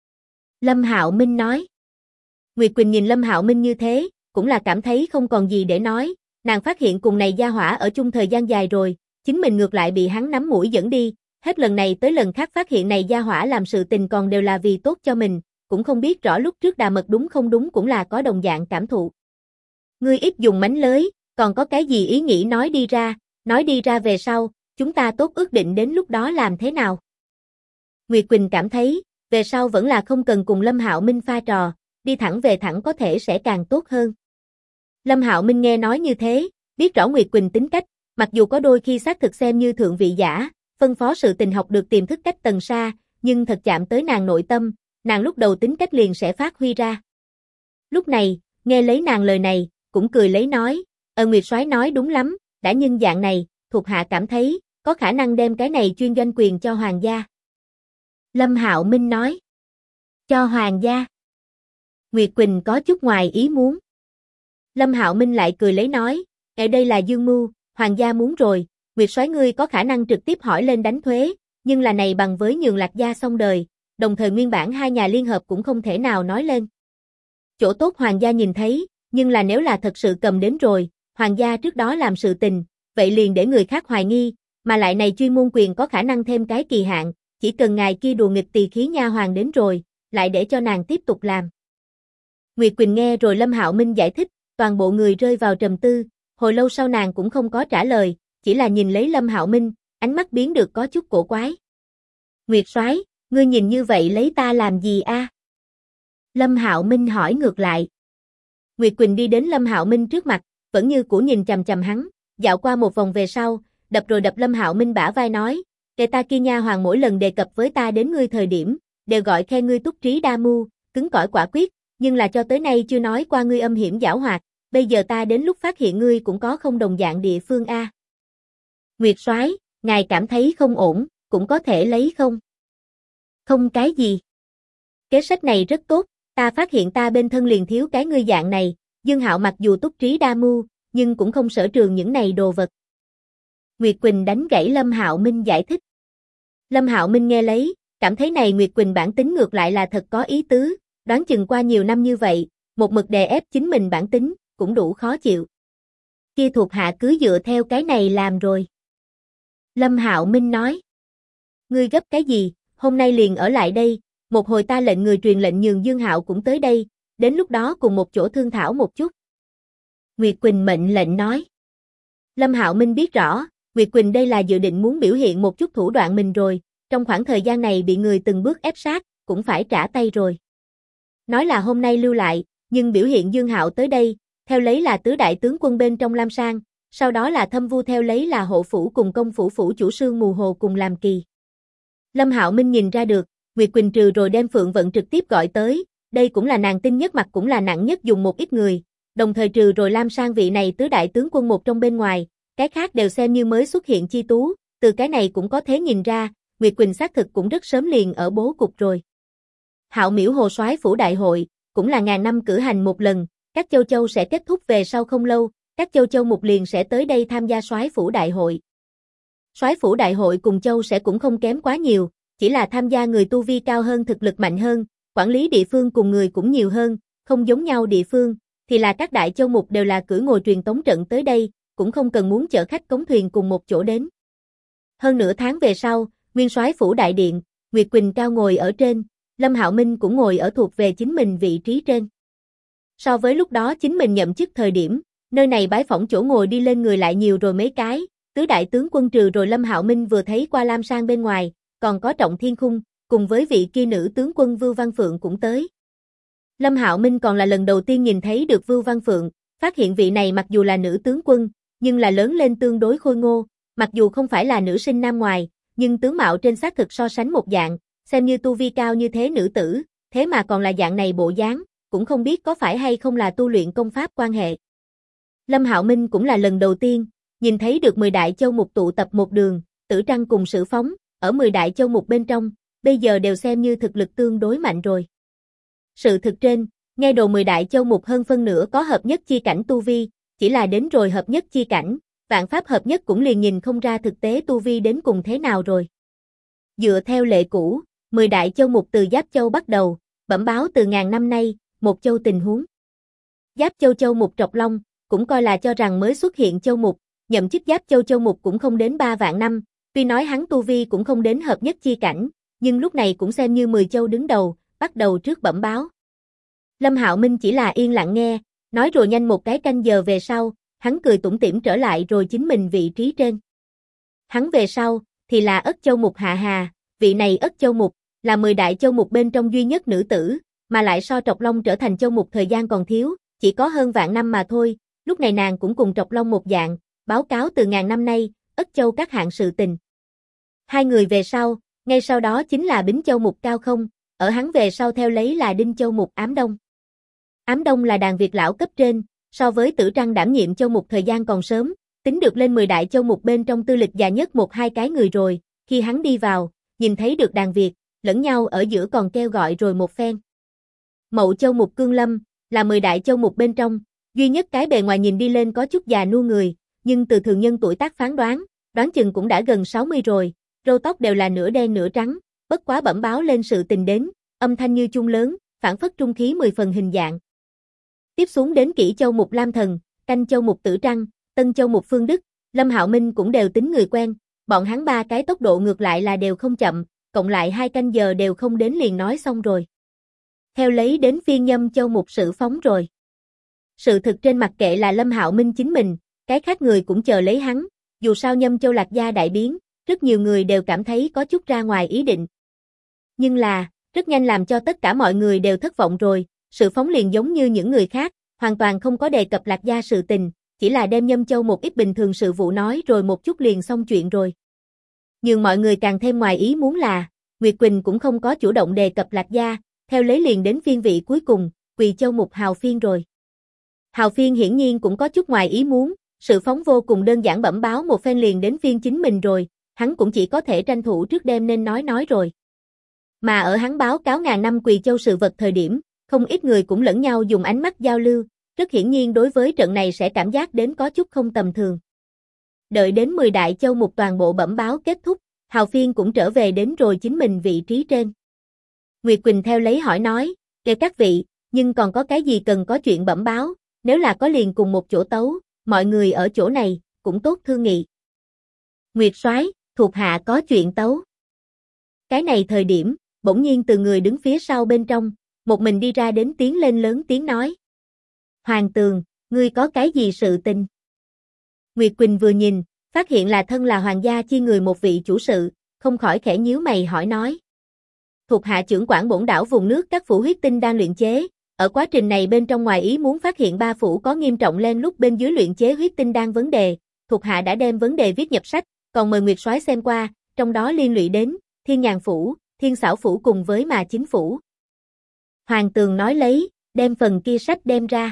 Lâm Hạo Minh nói. Nguyệt Quỳnh nhìn Lâm Hạo Minh như thế, cũng là cảm thấy không còn gì để nói, nàng phát hiện cùng này gia hỏa ở chung thời gian dài rồi, chính mình ngược lại bị hắn nắm mũi dẫn đi, hết lần này tới lần khác phát hiện này gia hỏa làm sự tình còn đều là vì tốt cho mình, cũng không biết rõ lúc trước Đà Mật đúng không đúng cũng là có đồng dạng cảm thụ. Ngươi ít dùng mánh lới, còn có cái gì ý nghĩ nói đi ra về sau, chúng ta tốt ước định đến lúc đó làm thế nào. Nguyệt Quỳnh cảm thấy, về sau vẫn là không cần cùng Lâm Hạo Minh pha trò, đi thẳng về thẳng có thể sẽ càng tốt hơn. Lâm Hạo Minh nghe nói như thế, biết rõ Nguyệt Quỳnh tính cách, mặc dù có đôi khi xác thực xem như thượng vị giả, phân phó sự tình học được tìm thức cách tầng xa, nhưng thật chạm tới nàng nội tâm, nàng lúc đầu tính cách liền sẽ phát huy ra. Lúc này, nghe lấy nàng lời này, cũng cười lấy nói, Nguyệt soái nói đúng lắm, đã nhưng dạng này, thuộc hạ cảm thấy, có khả năng đem cái này chuyên doanh quyền cho hoàng gia. Lâm Hạo Minh nói, cho hoàng gia. Nguyệt Quỳnh có chút ngoài ý muốn. Lâm Hạo Minh lại cười lấy nói, ở đây là dương mưu, hoàng gia muốn rồi, Nguyệt soái ngươi có khả năng trực tiếp hỏi lên đánh thuế, nhưng là này bằng với nhường Lạc gia xong đời, đồng thời nguyên bản hai nhà liên hợp cũng không thể nào nói lên. Chỗ tốt hoàng gia nhìn thấy, nhưng là nếu là thật sự cầm đến rồi, hoàng gia trước đó làm sự tình, vậy liền để người khác hoài nghi, mà lại này chuyên môn quyền có khả năng thêm cái kỳ hạn, chỉ cần ngài kia đùa nghịch tỳ khí nha hoàng đến rồi, lại để cho nàng tiếp tục làm. Nguyệt Quỳnh nghe rồi Lâm Hạo Minh giải thích, toàn bộ người rơi vào trầm tư, hồi lâu sau nàng cũng không có trả lời, chỉ là nhìn lấy Lâm Hạo Minh, ánh mắt biến được có chút cổ quái. Nguyệt soái, ngươi nhìn như vậy lấy ta làm gì a? Lâm Hạo Minh hỏi ngược lại. Nguyệt Quỳnh đi đến Lâm Hạo Minh trước mặt, vẫn như cũ nhìn chằm chằm hắn, dạo qua một vòng về sau, đập Lâm Hạo Minh bả vai nói, kể ta kia nha hoàng mỗi lần đề cập với ta đến ngươi thời điểm, đều gọi khen ngươi túc trí đa mưu, cứng cỏi quả quyết, nhưng là cho tới nay chưa nói qua ngươi âm hiểm giảo hoạt, bây giờ ta đến lúc phát hiện ngươi cũng có không đồng dạng địa phương a. Nguyệt soái, ngài cảm thấy không ổn, cũng có thể lấy không? Không cái gì. Kế sách này rất tốt, ta phát hiện ta bên thân liền thiếu cái ngươi dạng này, Dương Hạo mặc dù túc trí đa mưu, nhưng cũng không sở trường những này đồ vật. Nguyệt Quỳnh đánh gãy Lâm Hạo Minh giải thích. Lâm Hạo Minh nghe lấy, cảm thấy này Nguyệt Quỳnh bản tính ngược lại là thật có ý tứ, đoán chừng qua nhiều năm như vậy, một mực đè ép chính mình bản tính, cũng đủ khó chịu. Kia thuộc hạ cứ dựa theo cái này làm rồi. Lâm Hạo Minh nói. Ngươi gấp cái gì, hôm nay liền ở lại đây, một hồi ta lệnh người truyền lệnh nhường Dương Hạo cũng tới đây, đến lúc đó cùng một chỗ thương thảo một chút. Nguyệt Quỳnh mệnh lệnh nói. Lâm Hạo Minh biết rõ, Nguyệt Quỳnh đây là dự định muốn biểu hiện một chút thủ đoạn mình rồi, trong khoảng thời gian này bị người từng bước ép sát, cũng phải trả tay rồi. Nói là hôm nay lưu lại, nhưng biểu hiện Dương Hạo tới đây, theo lấy là tứ đại tướng quân bên trong Lam Sang, sau đó là Thâm Vu theo lấy là hộ phủ cùng công phủ phủ chủ Sương Mù Hồ cùng làm kỳ. Lâm Hạo Minh nhìn ra được, Nguyệt Quỳnh trừ rồi đem Phượng Vận trực tiếp gọi tới, đây cũng là nàng tin nhất mặt cũng là nặng nhất dùng một ít người, đồng thời trừ rồi Lam Sang vị này tứ đại tướng quân một trong bên ngoài, cái khác đều xem như mới xuất hiện chi tú, từ cái này cũng có thể nhìn ra, Nguyệt Quỳnh xác thực cũng rất sớm liền ở bố cục rồi. Hạo Miễu Hồ Soái phủ đại hội, cũng là ngàn năm cử hành một lần, các châu châu sẽ kết thúc về sau không lâu, các châu châu một liền sẽ tới đây tham gia soái phủ đại hội. Soái phủ đại hội cùng châu sẽ cũng không kém quá nhiều, chỉ là tham gia người tu vi cao hơn thực lực mạnh hơn, quản lý địa phương cùng người cũng nhiều hơn, không giống nhau địa phương, thì là các đại châu mục đều là cưỡi ngồi truyền tống trận tới đây, cũng không cần muốn chở khách cống thuyền cùng một chỗ đến. Hơn nửa tháng về sau, Nguyên Soái phủ đại điện, Nguyệt Quỳnh cao ngồi ở trên, Lâm Hạo Minh cũng ngồi ở thuộc về chính mình vị trí trên. So với lúc đó chính mình nhậm chức thời điểm, nơi này bái phỏng chỗ ngồi đi lên người lại nhiều rồi mấy cái, tứ đại tướng quân trừ rồi Lâm Hạo Minh vừa thấy qua Lam Sang bên ngoài, còn có Trọng Thiên Khung, cùng với vị kia nữ tướng quân Vưu Văn Phượng cũng tới. Lâm Hạo Minh còn là lần đầu tiên nhìn thấy được Vưu Văn Phượng, phát hiện vị này mặc dù là nữ tướng quân, nhưng là lớn lên tương đối khôi ngô, mặc dù không phải là nữ sinh nam ngoài, nhưng tướng mạo trên xác thực so sánh một dạng, xem như tu vi cao như thế nữ tử, thế mà còn là dạng này bộ dáng, cũng không biết có phải hay không là tu luyện công pháp quan hệ. Lâm Hạo Minh cũng là lần đầu tiên, nhìn thấy được 10 đại châu mục tụ tập một đường, Tử Trăng cùng Sử Phóng, ở 10 đại châu mục bên trong, bây giờ đều xem như thực lực tương đối mạnh rồi. Sự thực trên, nghe đồ 10 đại châu mục hơn phân nửa có hợp nhất chi cảnh tu vi, chỉ là đến rồi hợp nhất chi cảnh, vạn pháp hợp nhất cũng liền nhìn không ra thực tế tu vi đến cùng thế nào rồi. Dựa theo lệ cũ, 10 đại châu mục từ Giáp Châu bắt đầu, bẩm báo từ ngàn năm nay, một châu tình huống. Giáp Châu châu mục Trọc Long, cũng coi là cho rằng mới xuất hiện châu mục, nhậm chức Giáp Châu châu mục cũng không đến 3 vạn năm, tuy nói hắn tu vi cũng không đến hợp nhất chi cảnh, nhưng lúc này cũng xem như 10 châu đứng đầu, bắt đầu trước bẩm báo. Lâm Hạo Minh chỉ là yên lặng nghe, nói rồi nhanh một cái canh giờ về sau, hắn cười tủm tỉm trở lại rồi chính mình vị trí trên. Hắn về sau, thì là Ất Châu mục Hạ Hà, vị này Ất Châu mục, là 10 đại châu mục bên trong duy nhất nữ tử, mà lại so Trọc Long trở thành châu mục thời gian còn thiếu, chỉ có hơn vạn năm mà thôi, lúc này nàng cũng cùng Trọc Long một dạng, báo cáo từ ngàn năm nay, Ất Châu các hạng sự tình. Hai người về sau, ngay sau đó chính là Bính Châu mục Cao Không, ở hắn về sau theo lấy là Đinh Châu mục Ám Đông. Ám Đông là đàn Việt lão cấp trên, so với Tử Trăng đảm nhiệm châu mục thời gian còn sớm, tính được lên 10 đại châu mục bên trong tư lịch già nhất một hai cái người rồi, khi hắn đi vào, nhìn thấy được đàn Việt, lẫn nhau ở giữa còn kêu gọi rồi một phen. Mậu châu mục Cương Lâm, là 10 đại châu mục bên trong, duy nhất cái bề ngoài nhìn đi lên có chút già nua người, nhưng từ thường nhân tuổi tác phán đoán, đoán chừng cũng đã gần 60 rồi, râu tóc đều là nửa đen nửa trắng, bất quá bẩm báo lên sự tình đến, âm thanh như chuông lớn, phảng phất trung khí 10 phần hình dạng. Tiếp xuống đến Kỷ Châu mục Lam Thần, Canh Châu mục Tử Trăng, Tân Châu mục Phương Đức, Lâm Hạo Minh cũng đều tính người quen, bọn hắn ba cái tốc độ ngược lại là đều không chậm, cộng lại 2 canh giờ đều không đến liền nói xong rồi. Theo lấy đến phiên Nhâm Châu mục Sử Phóng rồi. Sự thực trên mặt kệ là Lâm Hạo Minh chính mình, cái khác người cũng chờ lấy hắn, dù sao Nhâm Châu Lạc gia đại biến, rất nhiều người đều cảm thấy có chút ra ngoài ý định. Nhưng là, rất nhanh làm cho tất cả mọi người đều thất vọng rồi, Sử Phóng liền giống như những người khác, hoàn toàn không có đề cập Lạc gia sự tình, chỉ là đem Nhâm Châu một ít bình thường sự vụ nói rồi một chút liền xong chuyện rồi. Nhưng mọi người càng thêm ngoài ý muốn là, Nguyệt Quỳnh cũng không có chủ động đề cập Lạc gia, theo lấy liền đến phiên vị cuối cùng, Quỳ Châu mục Hào Phiên rồi. Hào Phiên hiển nhiên cũng có chút ngoài ý muốn, Sử Phóng vô cùng đơn giản bẩm báo một phen liền đến phiên chính mình rồi, hắn cũng chỉ có thể tranh thủ trước đêm nên nói rồi. Mà ở hắn báo cáo ngàn năm Quỳ Châu sự vật thời điểm, không ít người cũng lẫn nhau dùng ánh mắt giao lưu, rất hiển nhiên đối với trận này sẽ cảm giác đến có chút không tầm thường. Đợi đến 10 đại châu mục toàn bộ bẩm báo kết thúc, Hào Phiên cũng trở về đến rồi chính mình vị trí trên. Nguyệt Quỳnh theo lấy hỏi nói, kể các vị, nhưng còn có cái gì cần có chuyện bẩm báo, nếu là có liền cùng một chỗ tấu, mọi người ở chỗ này, cũng tốt thương nghị. Nguyệt soái, thuộc hạ có chuyện tấu. Cái này thời điểm, bỗng nhiên từ người đứng phía sau bên trong, một mình đi ra đến tiếng lên lớn tiếng nói. Hoàng Tường, ngươi có cái gì sự tình? Nguyệt Quỳnh vừa nhìn, phát hiện là thân là hoàng gia chi người một vị chủ sự, không khỏi khẽ nhíu mày hỏi nói. Thuộc hạ trưởng quản bổn đảo vùng nước các phủ huyết tinh đang luyện chế, ở quá trình này bên trong ngoài ý muốn phát hiện ba phủ có nghiêm trọng len lút bên dưới luyện chế huyết tinh đan vấn đề, thuộc hạ đã đem vấn đề viết nhập sách, còn mời Nguyệt soái xem qua, trong đó liên lụy đến Thiên Nhàn phủ, Thiên Xảo phủ cùng với Mà Chính phủ. Hoàng Tường nói lấy, đem phần kia sách đem ra.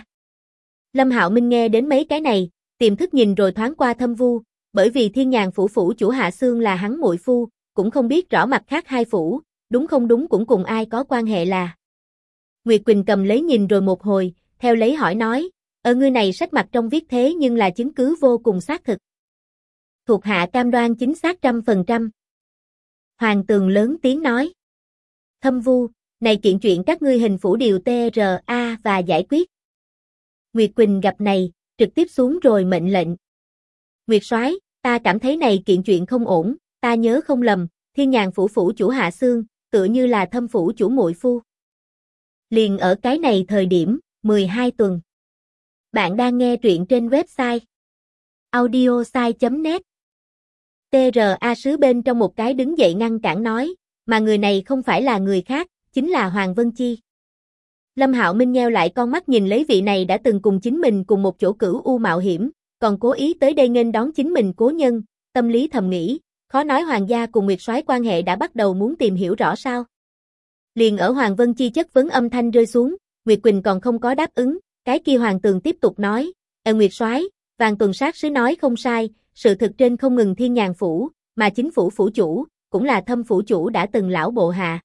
Lâm Hạo Minh nghe đến mấy cái này, tiềm thức nhìn rồi thoáng qua Thâm Vu, bởi vì Thiên Nhàn phủ phủ chủ Hạ Xương là hắn muội phu, cũng không biết rõ mặt khác hai phủ, đúng không đúng cũng cùng ai có quan hệ là. Nguyệt Quỳnh cầm lấy nhìn rồi một hồi, theo lấy hỏi nói, ngươi này sách mặt trong viết thế nhưng là chứng cứ vô cùng xác thực. Thuộc hạ cam đoan chính xác 100%. Hoàng Tường lớn tiếng nói. Thâm Vu, này kiện chuyện các ngươi hình phủ điều TRA và giải quyết. Nguyệt Quỳnh gặp này, trực tiếp xuống rồi mệnh lệnh. Nguyệt soái, ta cảm thấy này kiện chuyện không ổn, ta nhớ không lầm, Thiên Nhàn phủ phủ chủ Hạ Xương, tựa như là Thâm phủ chủ muội phu. Liền ở cái này thời điểm, 12 tuần. Bạn đang nghe truyện trên website audiosai.net. TRA sứ bên trong một cái đứng dậy ngăn cản nói, mà người này không phải là người khác, chính là Hoàng Vân Chi. Lâm Hạo Minh nheo lại con mắt nhìn lấy vị này đã từng cùng chính mình cùng một chỗ cửu u mạo hiểm, còn cố ý tới đây nghênh đón chính mình cố nhân, tâm lý thầm nghĩ, khó nói Hoàng gia cùng Nguyệt soái quan hệ đã bắt đầu muốn tìm hiểu rõ sao. Liền ở Hoàng Vân Chi chất vấn âm thanh rơi xuống, Nguyệt Quỳnh còn không có đáp ứng, cái kia Hoàng Tường tiếp tục nói, Nguyệt soái, Vàng Tuần sát sứ nói không sai, sự thực trên không ngừng Thiên Nhàn phủ, mà chính phủ phủ chủ, cũng là Thâm phủ chủ đã từng lão bộ hạ.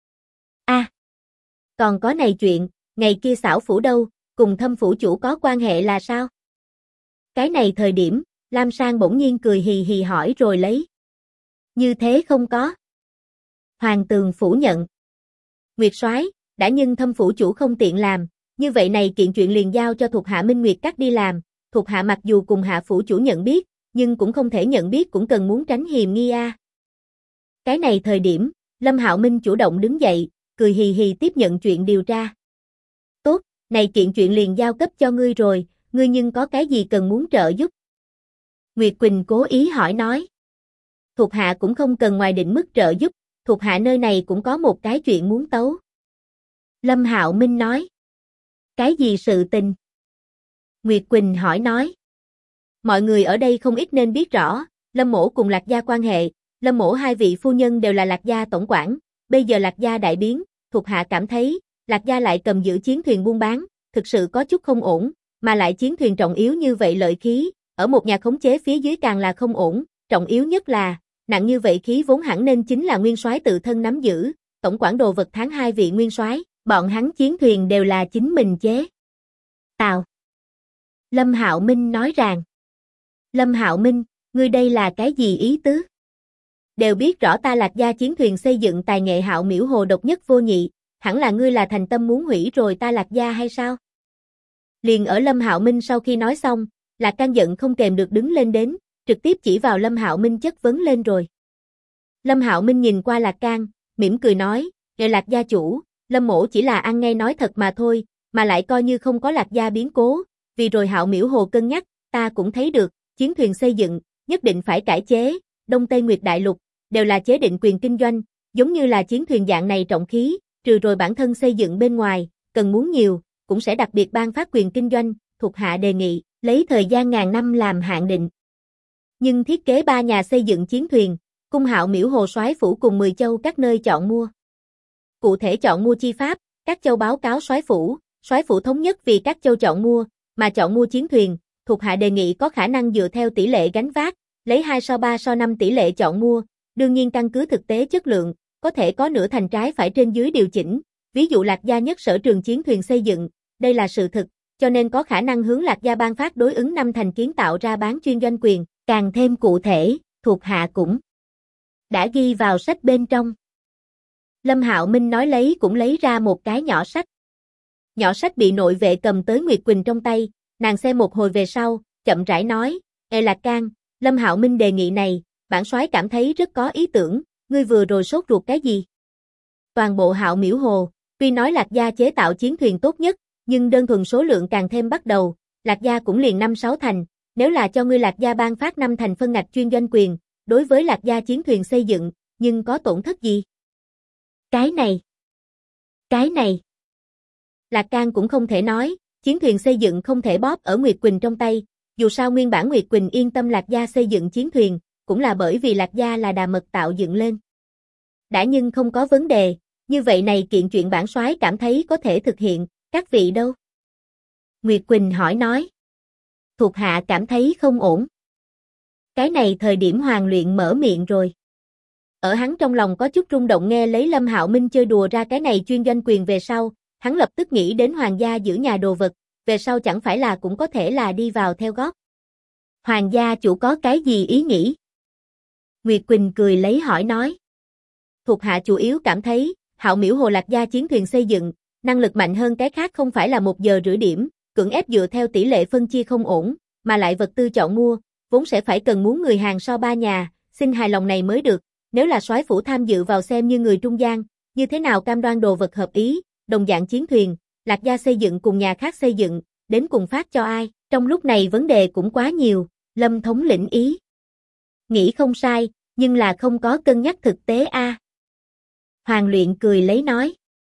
Còn có này chuyện, ngày kia xảo phủ đâu, cùng Thâm phủ chủ có quan hệ là sao? Cái này thời điểm, Lam Sang bỗng nhiên cười hì hì hỏi rồi lấy. Như thế không có. Hoàng Tường phủ nhận. Nguyệt soái, đã nhưng Thâm phủ chủ không tiện làm, như vậy này kiện chuyện liền giao cho thuộc hạ Minh Nguyệt Các đi làm, thuộc hạ mặc dù cùng hạ phủ chủ nhận biết, nhưng cũng không thể nhận biết cũng cần muốn tránh hiềm nghi a. Cái này thời điểm, Lâm Hạo Minh chủ động đứng dậy, cười hì hì tiếp nhận chuyện điều tra. Tốt, này kiện chuyện liền giao cấp cho ngươi rồi, ngươi nhưng có cái gì cần muốn trợ giúp? Nguyệt Quỳnh cố ý hỏi nói. Thuộc hạ cũng không cần ngoài định mức trợ giúp, thuộc hạ nơi này cũng có một cái chuyện muốn tấu. Lâm Hạo Minh nói. Cái gì sự tình? Nguyệt Quỳnh hỏi nói. Mọi người ở đây không ít nên biết rõ, Lâm mỗ cùng Lạc gia quan hệ, Lâm mỗ hai vị phu nhân đều là Lạc gia tổng quản, bây giờ Lạc gia đại biến, thuộc hạ cảm thấy, Lạc gia lại cầm giữ chiến thuyền buôn bán, thực sự có chút không ổn, mà lại chiến thuyền trọng yếu như vậy lợi khí, ở một nhà khống chế phía dưới càng là không ổn, trọng yếu nhất là, nặng như vậy khí vốn hẳn nên chính là nguyên soái tự thân nắm giữ, tổng quản đồ vật tháng 2 vị nguyên soái, bọn hắn chiến thuyền đều là chính mình chế tạo. Lâm Hạo Minh nói rằng. Lâm Hạo Minh, ngươi đây là cái gì ý tứ? Đều biết rõ ta Lạc gia chiến thuyền xây dựng tài nghệ hạo miễu hồ độc nhất vô nhị, hẳn là ngươi là thành tâm muốn hủy rồi ta Lạc gia hay sao? Liền ở Lâm Hạo Minh sau khi nói xong, Lạc Can giận không kèm được đứng lên đến, trực tiếp chỉ vào Lâm Hạo Minh chất vấn lên rồi. Lâm Hạo Minh nhìn qua Lạc Can, mỉm cười nói, "Ngài Lạc gia chủ, Lâm mỗ chỉ là ăn ngay nói thật mà thôi, mà lại coi như không có Lạc gia biến cố, vì rồi hạo miễu hồ cân nhắc, ta cũng thấy được, chiến thuyền xây dựng, nhất định phải cải chế, Đông Tây Nguyệt Đại Lục, đều là chế định quyền kinh doanh, giống như là chiến thuyền dạng này trọng khí, trừ rồi bản thân xây dựng bên ngoài, cần muốn nhiều, cũng sẽ đặc biệt ban phát quyền kinh doanh, thuộc hạ đề nghị, lấy thời gian ngàn năm làm hạn định. Nhưng thiết kế 3 nhà xây dựng chiến thuyền, cung hạo miễu hồ soái phủ cùng 10 châu các nơi chọn mua. Cụ thể chọn mua chi pháp, các châu báo cáo soái phủ thống nhất vì các châu chọn mua, mà chọn mua chiến thuyền, thuộc hạ đề nghị có khả năng dựa theo tỷ lệ gánh vác, lấy 2:3:5 tỷ lệ chọn mua, đương nhiên căn cứ thực tế chất lượng, có thể có nửa thành trái phải trên dưới điều chỉnh, ví dụ Lạc gia nhất sở trường chiến thuyền xây dựng, đây là sự thực, cho nên có khả năng hướng Lạc gia ban phát đối ứng 5 thành kiến tạo ra bán chuyên doanh quyền, càng thêm cụ thể, thuộc hạ cũng đã ghi vào sách bên trong. Lâm Hạo Minh nói lấy cũng lấy ra một cái nhỏ sách. Nhỏ sách bị nội vệ cầm tới Nguyệt Quỳnh trong tay, nàng xem một hồi về sau, chậm rãi nói, Lạc Can, Lâm Hạo Minh đề nghị này, bản soái cảm thấy rất có ý tưởng, ngươi vừa rồi sốt ruột cái gì? Toàn bộ hạo miễu hồ, tuy nói Lạc gia chế tạo chiến thuyền tốt nhất, nhưng đơn thuần số lượng càng thêm bắt đầu, Lạc gia cũng liền 5-6 thành, nếu là cho ngươi Lạc gia ban phát 5 thành phân ngạch chuyên doanh quyền, đối với Lạc gia chiến thuyền xây dựng, nhưng có tổn thất gì? Cái này. Lạc Can cũng không thể nói, chiến thuyền xây dựng không thể bóp ở Nguyệt Quỳnh trong tay, dù sao nguyên bản Nguyệt Quỳnh yên tâm Lạc gia xây dựng chiến thuyền, cũng là bởi vì Lạc gia là đà mật tạo dựng lên. Đã nhưng không có vấn đề, như vậy này kiện chuyện bản soái cảm thấy có thể thực hiện, các vị đâu? Nguyệt Quỳnh hỏi nói. Thuộc hạ cảm thấy không ổn. Cái này thời điểm Hoàng Luyện mở miệng rồi. Ở hắn trong lòng có chút rung động nghe lấy Lâm Hạo Minh chơi đùa ra cái này chuyên doanh quyền về sau, hắn lập tức nghĩ đến hoàng gia giữ nhà đồ vật, về sau chẳng phải là cũng có thể là đi vào theo gót. Hoàng gia chủ có cái gì ý nghĩ? Nguyệt Quỳnh cười lấy hỏi nói. Thuộc hạ chủ yếu cảm thấy, Hạo Miễu Hồ Lạc Gia chiến thuyền xây dựng, năng lực mạnh hơn cái khác không phải là 1 giờ rưỡi điểm, cưỡng ép dựa theo tỷ lệ phân chia không ổn, mà lại vật tư chọn mua, vốn sẽ phải cần muốn người hàng so ba nhà, xin hài lòng này mới được, nếu là soái phủ tham dự vào xem như người trung gian, như thế nào cam đoan đồ vật hợp ý, đồng dạng chiến thuyền, Lạc Gia xây dựng cùng nhà khác xây dựng, đến cùng phát cho ai, trong lúc này vấn đề cũng quá nhiều, Lâm thống lĩnh ý. Nghĩ không sai, nhưng là không có cân nhắc thực tế a. Hoàng Luyện cười lấy nói.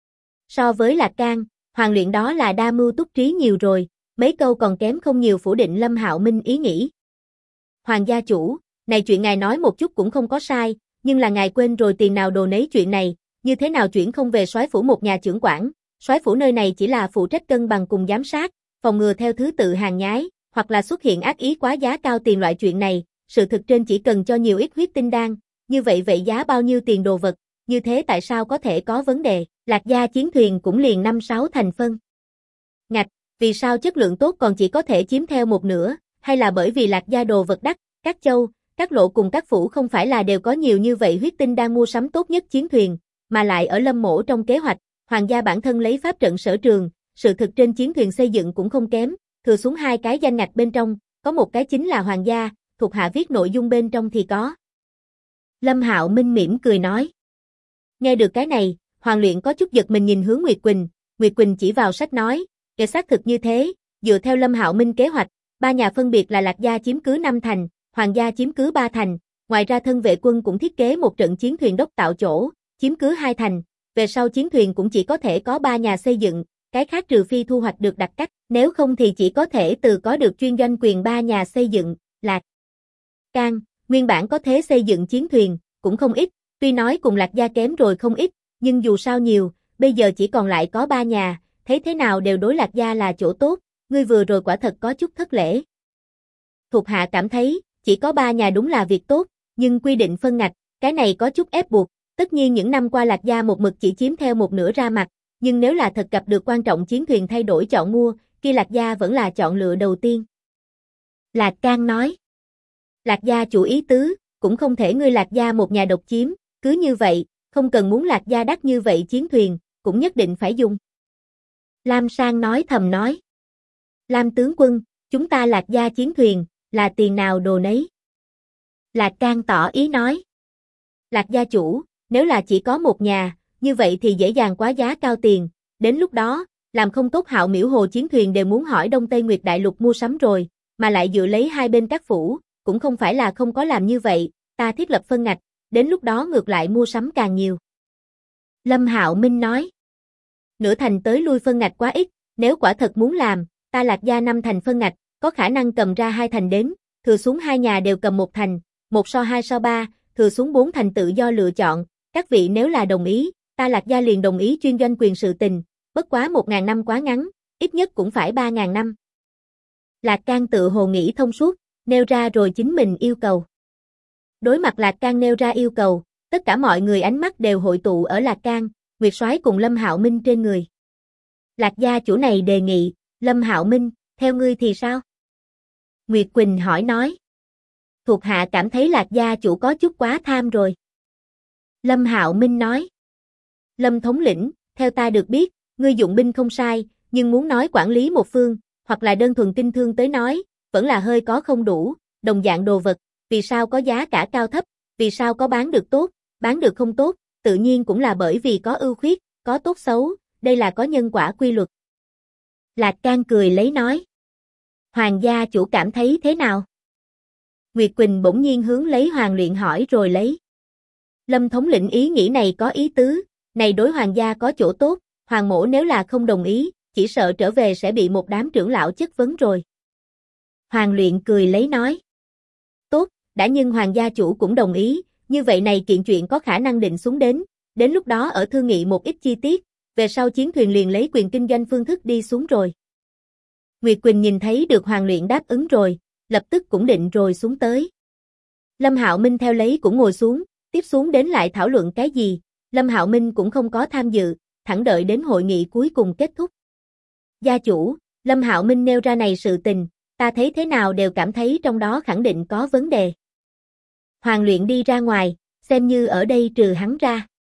So với Lạc Can, Hoàng Luyện đó là đa mưu túc trí nhiều rồi, mấy câu còn kém không nhiều phủ định Lâm Hạo Minh ý nghĩ. Hoàng gia chủ, này chuyện ngài nói một chút cũng không có sai, nhưng là ngài quên rồi tiền nào đồ nấy chuyện này, như thế nào chuyển không về soái phủ một nhà trưởng quản, soái phủ nơi này chỉ là phụ trách cân bằng cùng giám sát, phòng ngừa theo thứ tự hàng nhái, hoặc là xuất hiện ác ý quá giá cao tiền loại chuyện này, sự thực trên chỉ cần cho nhiều ít huyết tinh đan, như vậy giá bao nhiêu tiền đồ vật, như thế tại sao có thể có vấn đề, Lạc Gia chiến thuyền cũng liền 5-6 thành phân. Ngạch, vì sao chất lượng tốt còn chỉ có thể chiếm theo một nửa, hay là bởi vì Lạc Gia đồ vật đắt, các châu, các lộ cùng các phủ không phải là đều có nhiều như vậy huyết tinh đang mua sắm tốt nhất chiến thuyền, mà lại ở Lâm Mỗ trong kế hoạch, Hoàng gia bản thân lấy pháp trận sở trường, sự thực trên chiến thuyền xây dựng cũng không kém, thừa xuống 2 cái danh ngạch bên trong, có một cái chính là Hoàng gia, thuộc hạ viết nội dung bên trong thì có. Lâm Hạo Minh mỉm cười nói. Nghe được cái này, Hoàng Luyện có chút giật mình nhìn hướng Nguyệt Quỳnh chỉ vào sách nói, để xác thực như thế, dựa theo Lâm Hạo Minh kế hoạch, 3 nhà phân biệt là Lạc Gia chiếm cứ 5 thành, Hoàng gia chiếm cứ 3 thành, ngoài ra thân vệ quân cũng thiết kế một trận chiến thuyền đốc tạo chỗ, chiếm cứ 2 thành, về sau chiến thuyền cũng chỉ có thể có 3 nhà xây dựng, cái khác trừ phi thu hoạch được đặc cách, nếu không thì chỉ có thể từ có được chuyên doanh quyền 3 nhà xây dựng, Lạc Can, nguyên bản có thế xây dựng chiến thuyền, cũng không ít, tuy nói cùng Lạc Gia kém rồi không ít, nhưng dù sao nhiều, bây giờ chỉ còn lại có 3 nhà, thấy thế nào đều đối Lạc Gia là chỗ tốt, ngươi vừa rồi quả thật có chút thất lễ. Thuộc hạ cảm thấy, chỉ có 3 nhà đúng là việc tốt, nhưng quy định phân ngạch, cái này có chút ép buộc, tất nhiên những năm qua Lạc Gia một mực chỉ chiếm theo một nửa ra mặt, nhưng nếu là thật gặp được quan trọng chiến thuyền thay đổi chọn mua, kia Lạc Gia vẫn là chọn lựa đầu tiên. Lạc Can nói. Lạc Gia chủ ý tứ, cũng không thể ngươi Lạc Gia một nhà độc chiếm, cứ như vậy, không cần muốn Lạc Gia đắt như vậy chiến thuyền, cũng nhất định phải dùng. Lam Sang nói thầm nói. Lam tướng quân, chúng ta Lạc Gia chiến thuyền, là tiền nào đồ nấy. Lạc Can tỏ ý nói. Lạc Gia chủ, nếu là chỉ có một nhà, như vậy thì dễ dàng quá giá cao tiền, đến lúc đó, làm không tốt Hạo Miễu Hồ chiến thuyền đều muốn hỏi Đông Tây Nguyệt Đại Lục mua sắm rồi, mà lại dựa lấy hai bên các phủ, cũng không phải là không có làm như vậy, ta thiết lập phân ngạch, đến lúc đó ngược lại mua sắm càng nhiều. Lâm Hạo Minh nói. Nửa thành tới lui phân ngạch quá ít, nếu quả thật muốn làm, ta Lạc Gia 5 thành phân ngạch, có khả năng cầm ra 2 thành đến, thừa xuống 2 nhà đều cầm 1 thành, 1 so 2 so 3, thừa xuống 4 thành tự do lựa chọn, các vị nếu là đồng ý, ta Lạc Gia liền đồng ý chuyên doanh quyền sự tình, bất quá 1.000 năm quá ngắn, ít nhất cũng phải 3.000 năm. Lạc Can tự hồ nghĩ thông suốt, nêu ra rồi chính mình yêu cầu. Đối mặt Lạc Can nêu ra yêu cầu, tất cả mọi người ánh mắt đều hội tụ ở Lạc Can, Nguyệt Soái cùng Lâm Hạo Minh trên người. Lạc Gia chủ này đề nghị, Lâm Hạo Minh, theo ngươi thì sao? Nguyệt Quỳnh hỏi nói. Thuộc hạ cảm thấy Lạc Gia chủ có chút quá tham rồi. Lâm Hạo Minh nói. Lâm thống lĩnh, theo ta được biết, ngươi dụng binh không sai, nhưng muốn nói quản lý một phương, hoặc là đơn thuần kinh thương tới nói, vẫn là hơi có không đủ, đồng dạng đồ vật, vì sao có giá cả cao thấp, vì sao có bán được tốt, bán được không tốt, tự nhiên cũng là bởi vì có ưu khuyết, có tốt xấu, đây là có nhân quả quy luật. Lạc Can cười lấy nói. Hoàng gia chủ cảm thấy thế nào? Nguyệt Quỳnh bỗng nhiên hướng lấy Hoàng Luyện hỏi rồi lấy. Lâm thống lĩnh ý nghĩ này có ý tứ, này đối hoàng gia có chỗ tốt, Hoàng mỗ nếu là không đồng ý, chỉ sợ trở về sẽ bị một đám trưởng lão chất vấn rồi. Hoàng Luyện cười lấy nói. Tốt, đã nhưng hoàng gia chủ cũng đồng ý, như vậy này kiện chuyện có khả năng định xuống đến lúc đó ở thương nghị một ít chi tiết, về sau chiến thuyền liền lấy quyền kinh doanh phương thức đi xuống rồi. Nguyệt Quỳnh nhìn thấy được Hoàng Luyện đáp ứng rồi, lập tức cũng định rồi xuống tới. Lâm Hạo Minh theo lấy cũng ngồi xuống, tiếp xuống đến lại thảo luận cái gì, Lâm Hạo Minh cũng không có tham dự, thẳng đợi đến hội nghị cuối cùng kết thúc. Gia chủ, Lâm Hạo Minh nêu ra này sự tình, ta thấy thế nào đều cảm thấy trong đó khẳng định có vấn đề. Hoàng Luyện đi ra ngoài, xem như ở đây trừ hắn ra.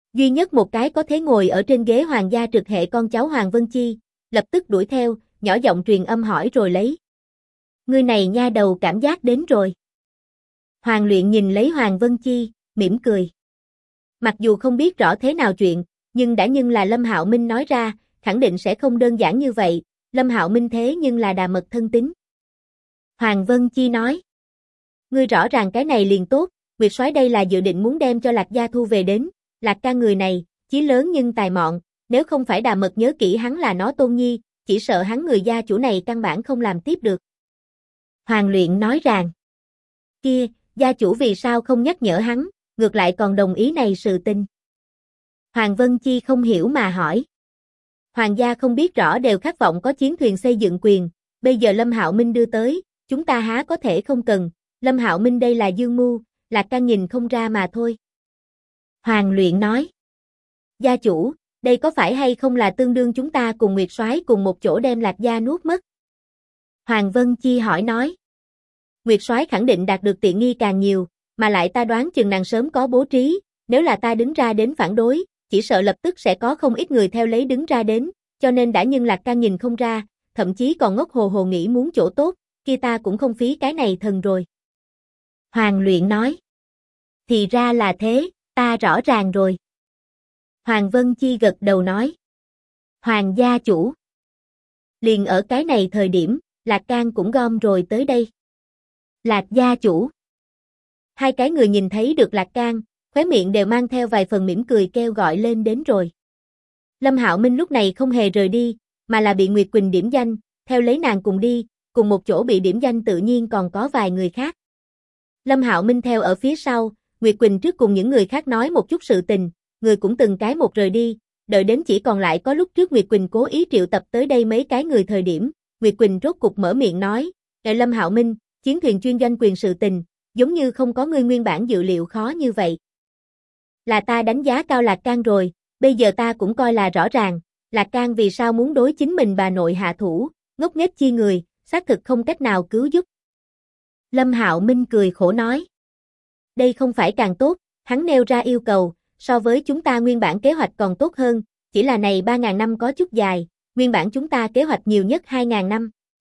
Duy nhất một cái có thể ngồi ở trên ghế hoàng gia trực hệ con cháu Hoàng Vân Chi, lập tức đuổi theo, nhỏ giọng truyền âm hỏi rồi lấy. Ngươi này nha đầu cảm giác đến rồi. Hoàng Luyện nhìn lấy Hoàng Vân Chi, mỉm cười. Mặc dù không biết rõ thế nào chuyện, nhưng là Lâm Hạo Minh nói ra, khẳng định sẽ không đơn giản như vậy, Lâm Hạo Minh thế nhưng là đà mật thân tín. Hoàng Vân Chi nói. Ngươi rõ ràng cái này liền tốt, Nguyệt soái đây là dự định muốn đem cho Lạc Gia thu về đến, Lạc ca người này, chí lớn nhưng tài mọn, nếu không phải đà mật nhớ kỹ hắn là nó tôn nhi, chỉ sợ hắn người gia chủ này căn bản không làm tiếp được. Hoàng Luyện nói rằng, kia, gia chủ vì sao không nhắc nhở hắn, ngược lại còn đồng ý này sự tình. Hoàng Vân Chi không hiểu mà hỏi. Hoàng gia không biết rõ đều khát vọng có chiến thuyền xây dựng quyền, bây giờ Lâm Hạo Minh đưa tới, chúng ta há có thể không cần, Lâm Hạo Minh đây là dương mưu, Lạc ca nhìn không ra mà thôi. Hoàng Luyện nói. Gia chủ, đây có phải hay không là tương đương chúng ta cùng Nguyệt soái cùng một chỗ đem Lạc gia nuốt mất? Hoàng Vân Chi hỏi nói. Nguyệt soái khẳng định đạt được tiện nghi càng nhiều, mà lại ta đoán chừng nàng sớm có bố trí, nếu là ta đứng ra đến phản đối, chỉ sợ lập tức sẽ có không ít người theo lấy đứng ra đến, cho nên đã nhưng Lạc ca nhìn không ra, thậm chí còn ngốc hồ hồ nghĩ muốn chỗ tốt, kia ta cũng không phí cái này thần rồi. Hoàng Luyện nói. Thì ra là thế, ta rõ ràng rồi. Hoàng Vân Chi gật đầu nói. Hoàng gia chủ. Liền ở cái này thời điểm, Lạc Can cũng gom rồi tới đây. Lạc gia chủ. Hai cái người nhìn thấy được Lạc Can, khóe miệng đều mang theo vài phần mỉm cười kêu gọi lên đến rồi. Lâm Hạo Minh lúc này không hề rời đi, mà là bị Nguyệt Quỳnh điểm danh, theo lấy nàng cùng đi, cùng một chỗ bị điểm danh tự nhiên còn có vài người khác. Lâm Hạo Minh theo ở phía sau, Nguyệt Quỳnh trước cùng những người khác nói một chút sự tình, người cũng từng cái một rời đi, đợi đến chỉ còn lại có lúc trước Nguyệt Quỳnh cố ý triệu tập tới đây mấy cái người thời điểm, Nguyệt Quỳnh rốt cục mở miệng nói, Lâm Hạo Minh, chiến thuyền chuyên doanh quyền sự tình, giống như không có ngươi nguyên bản dự liệu khó như vậy. Là ta đánh giá cao Lạc Can rồi, bây giờ ta cũng coi là rõ ràng, Lạc Can vì sao muốn đối chính mình bà nội hạ thủ, ngốc nghếch chi người, xác thực không cách nào cứu giúp. Lâm Hạo Minh cười khổ nói. Đây không phải càng tốt, hắn nêu ra yêu cầu, so với chúng ta nguyên bản kế hoạch còn tốt hơn, chỉ là này 3.000 năm có chút dài, nguyên bản chúng ta kế hoạch nhiều nhất 2.000 năm.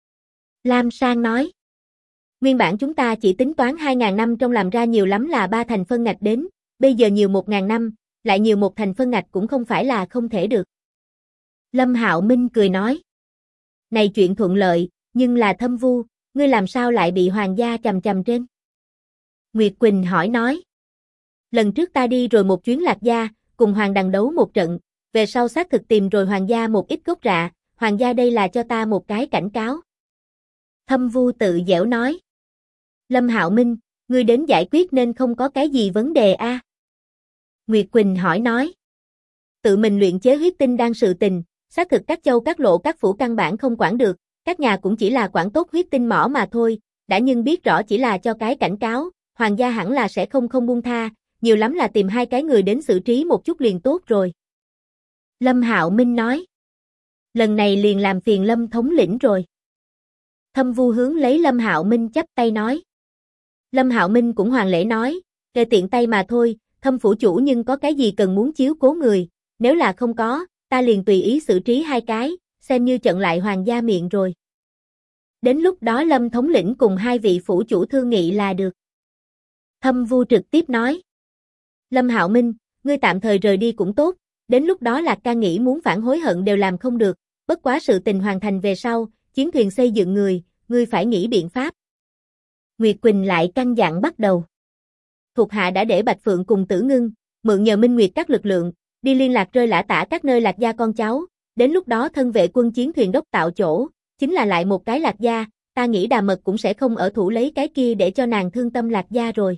Lam Sang nói. Nguyên bản chúng ta chỉ tính toán 2.000 năm trong làm ra nhiều lắm là 3 thành phân ngạch đến, bây giờ nhiều 1.000 năm, lại nhiều một thành phân ngạch cũng không phải là không thể được. Lâm Hạo Minh cười nói. Này chuyện thuận lợi, nhưng là Thâm Vu, ngươi làm sao lại bị hoàng gia chằm chằm trên? Nguyệt Quỳnh hỏi nói. Lần trước ta đi rồi một chuyến Lạc gia, cùng hoàng đằng đấu một trận, về sau xác thực tìm rồi hoàng gia một ít gốc rạ, hoàng gia đây là cho ta một cái cảnh cáo. Thâm Vu tự giễu nói. Lâm Hạo Minh, ngươi đến giải quyết nên không có cái gì vấn đề a? Nguyệt Quỳnh hỏi nói. Tự mình luyện chế huyết tinh đan sự tình, xác thực các châu các lộ các phủ căn bản không quản được, các nhà cũng chỉ là quản tốt huyết tinh mỏ mà thôi, đã nhưng biết rõ chỉ là cho cái cảnh cáo, hoàng gia hẳn là sẽ không buông tha, nhiều lắm là tìm hai cái người đến xử trí một chút liền tốt rồi. Lâm Hạo Minh nói. Lần này liền làm phiền Lâm thống lĩnh rồi. Thâm Vu hướng lấy Lâm Hạo Minh chắp tay nói. Lâm Hạo Minh cũng hoàng lễ nói, kề tiện tay mà thôi, Thâm phủ chủ nhưng có cái gì cần muốn chiếu cố người, nếu là không có, ta liền tùy ý xử trí hai cái, xem như chặn lại hoàng gia miệng rồi. Đến lúc đó Lâm thống lĩnh cùng hai vị phủ chủ thương nghị là được. Thâm Vu trực tiếp nói. Lâm Hạo Minh, ngươi tạm thời rời đi cũng tốt, đến lúc đó Lạc Ca nghĩ muốn phản hối hận đều làm không được, bất quá sự tình hoàn thành về sau, chiến thuyền xây dựng người, ngươi phải nghĩ biện pháp. Nguyệt Quỳnh lại căn dặn bắt đầu. Thuộc hạ đã để Bạch Phượng cùng Tử Ngưng, mượn nhờ Minh Nguyệt các lực lượng, đi liên lạc rơi lả tả các nơi Lạc gia con cháu, đến lúc đó thân vệ quân chiến thuyền đốc tạo chỗ, chính là lại một cái Lạc gia, ta nghĩ Đà Mật cũng sẽ không ở thủ lấy cái kia để cho nàng thương tâm Lạc gia rồi.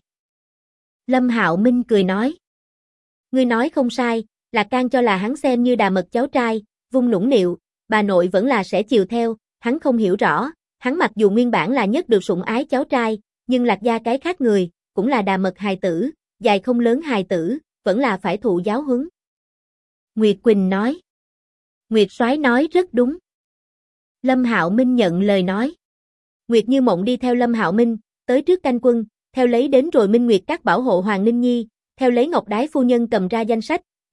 Lâm Hạo Minh cười nói. Ngươi nói không sai, Lạc Can cho là hắn xem như Đà Mật cháu trai, vung nũng nịu, bà nội vẫn là sẽ chiều theo, hắn không hiểu rõ, hắn mặc dù nguyên bản là nhất được sủng ái cháu trai, nhưng Lạc gia cái khác người, cũng là Đà Mật hài tử, dài không lớn hài tử, vẫn là phải thụ giáo huấn. Nguyệt Quỳnh nói. Nguyệt soái nói rất đúng. Lâm Hạo Minh nhận lời nói. Nguyệt Như Mộng đi theo Lâm Hạo Minh, tới trước canh quân, theo lấy đến rồi Minh Nguyệt các bảo hộ Hoàng Ninh Nhi, theo lấy Ngọc Đái phu nhân cầm ra danh sách,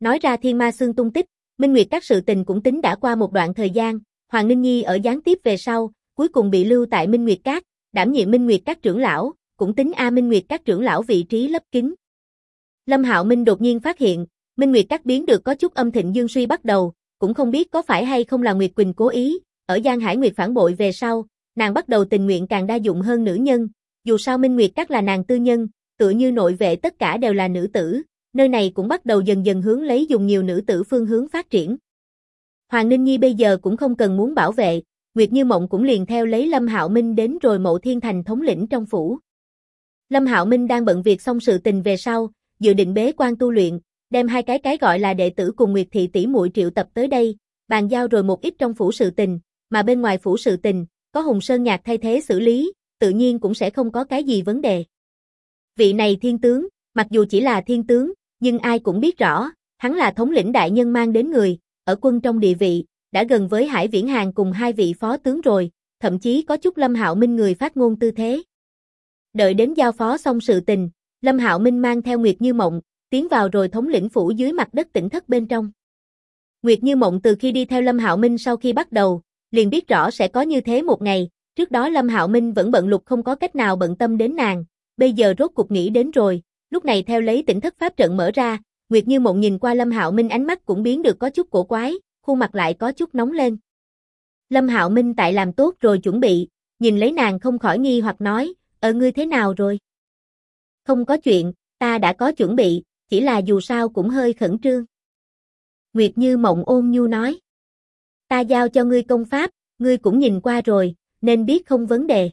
Nói ra Thiên Ma Xương tung tích, Minh Nguyệt Các sự tình cũng tính đã qua một đoạn thời gian, Hoàng Ninh Nhi ở gián tiếp về sau, cuối cùng bị lưu tại Minh Nguyệt Các, đảm nhiệm Minh Nguyệt Các trưởng lão, cũng tính Minh Nguyệt Các trưởng lão vị trí lấp kín. Lâm Hạo Minh đột nhiên phát hiện, Minh Nguyệt Các biến được có chút âm thịnh dương suy bắt đầu, cũng không biết có phải hay không là Nguyệt Quỳnh cố ý, ở Giang Hải Nguyệt phản bội về sau, nàng bắt đầu tình nguyện càng đa dụng hơn nữ nhân, dù sao Minh Nguyệt Các là nàng tư nhân, tựa như nội vệ tất cả đều là nữ tử, nơi này cũng bắt đầu dần dần hướng lấy dùng nhiều nữ tử phương hướng phát triển. Hoàng Ninh Nhi bây giờ cũng không cần muốn bảo vệ, Nguyệt Như Mộng cũng liền theo lấy Lâm Hạo Minh đến rồi Mộ Thiên Thành thống lĩnh trong phủ. Lâm Hạo Minh đang bận việc xong sự tình về sau, dự định bế quan tu luyện, đem hai cái gọi là đệ tử cùng Nguyệt thị tỷ muội triệu tập tới đây, bàn giao rồi một ít trong phủ sự tình, mà bên ngoài phủ sự tình, có Hùng Sơn Nhạc thay thế xử lý, tự nhiên cũng sẽ không có cái gì vấn đề. Vị này thiên tướng, mặc dù chỉ là thiên tướng, nhưng ai cũng biết rõ, hắn là thống lĩnh đại nhân mang đến người, ở quân trong địa vị, đã gần với Hải Viễn Hàn cùng hai vị phó tướng rồi, thậm chí có chút Lâm Hạo Minh người phát ngôn tư thế. Đợi đến giao phó xong sự tình, Lâm Hạo Minh mang theo Nguyệt Như Mộng, tiến vào rồi thống lĩnh phủ dưới mặt đất tỉnh thất bên trong. Nguyệt Như Mộng từ khi đi theo Lâm Hạo Minh sau khi bắt đầu, liền biết rõ sẽ có như thế một ngày, trước đó Lâm Hạo Minh vẫn bận lục không có cách nào bận tâm đến nàng, bây giờ rốt cục nghĩ đến rồi, lúc này theo lấy tỉnh thất pháp trận mở ra, Nguyệt Như Mộng nhìn qua Lâm Hạo Minh ánh mắt cũng biến được có chút cổ quái, khuôn mặt lại có chút nóng lên. Lâm Hạo Minh tại làm tốt rồi chuẩn bị, nhìn lấy nàng không khỏi nghi hoặc nói, ngươi thế nào rồi? Không có chuyện, ta đã có chuẩn bị, chỉ là dù sao cũng hơi khẩn trương. Nguyệt Như Mộng ôn nhu nói, ta giao cho ngươi công pháp, ngươi cũng nhìn qua rồi, nên biết không vấn đề.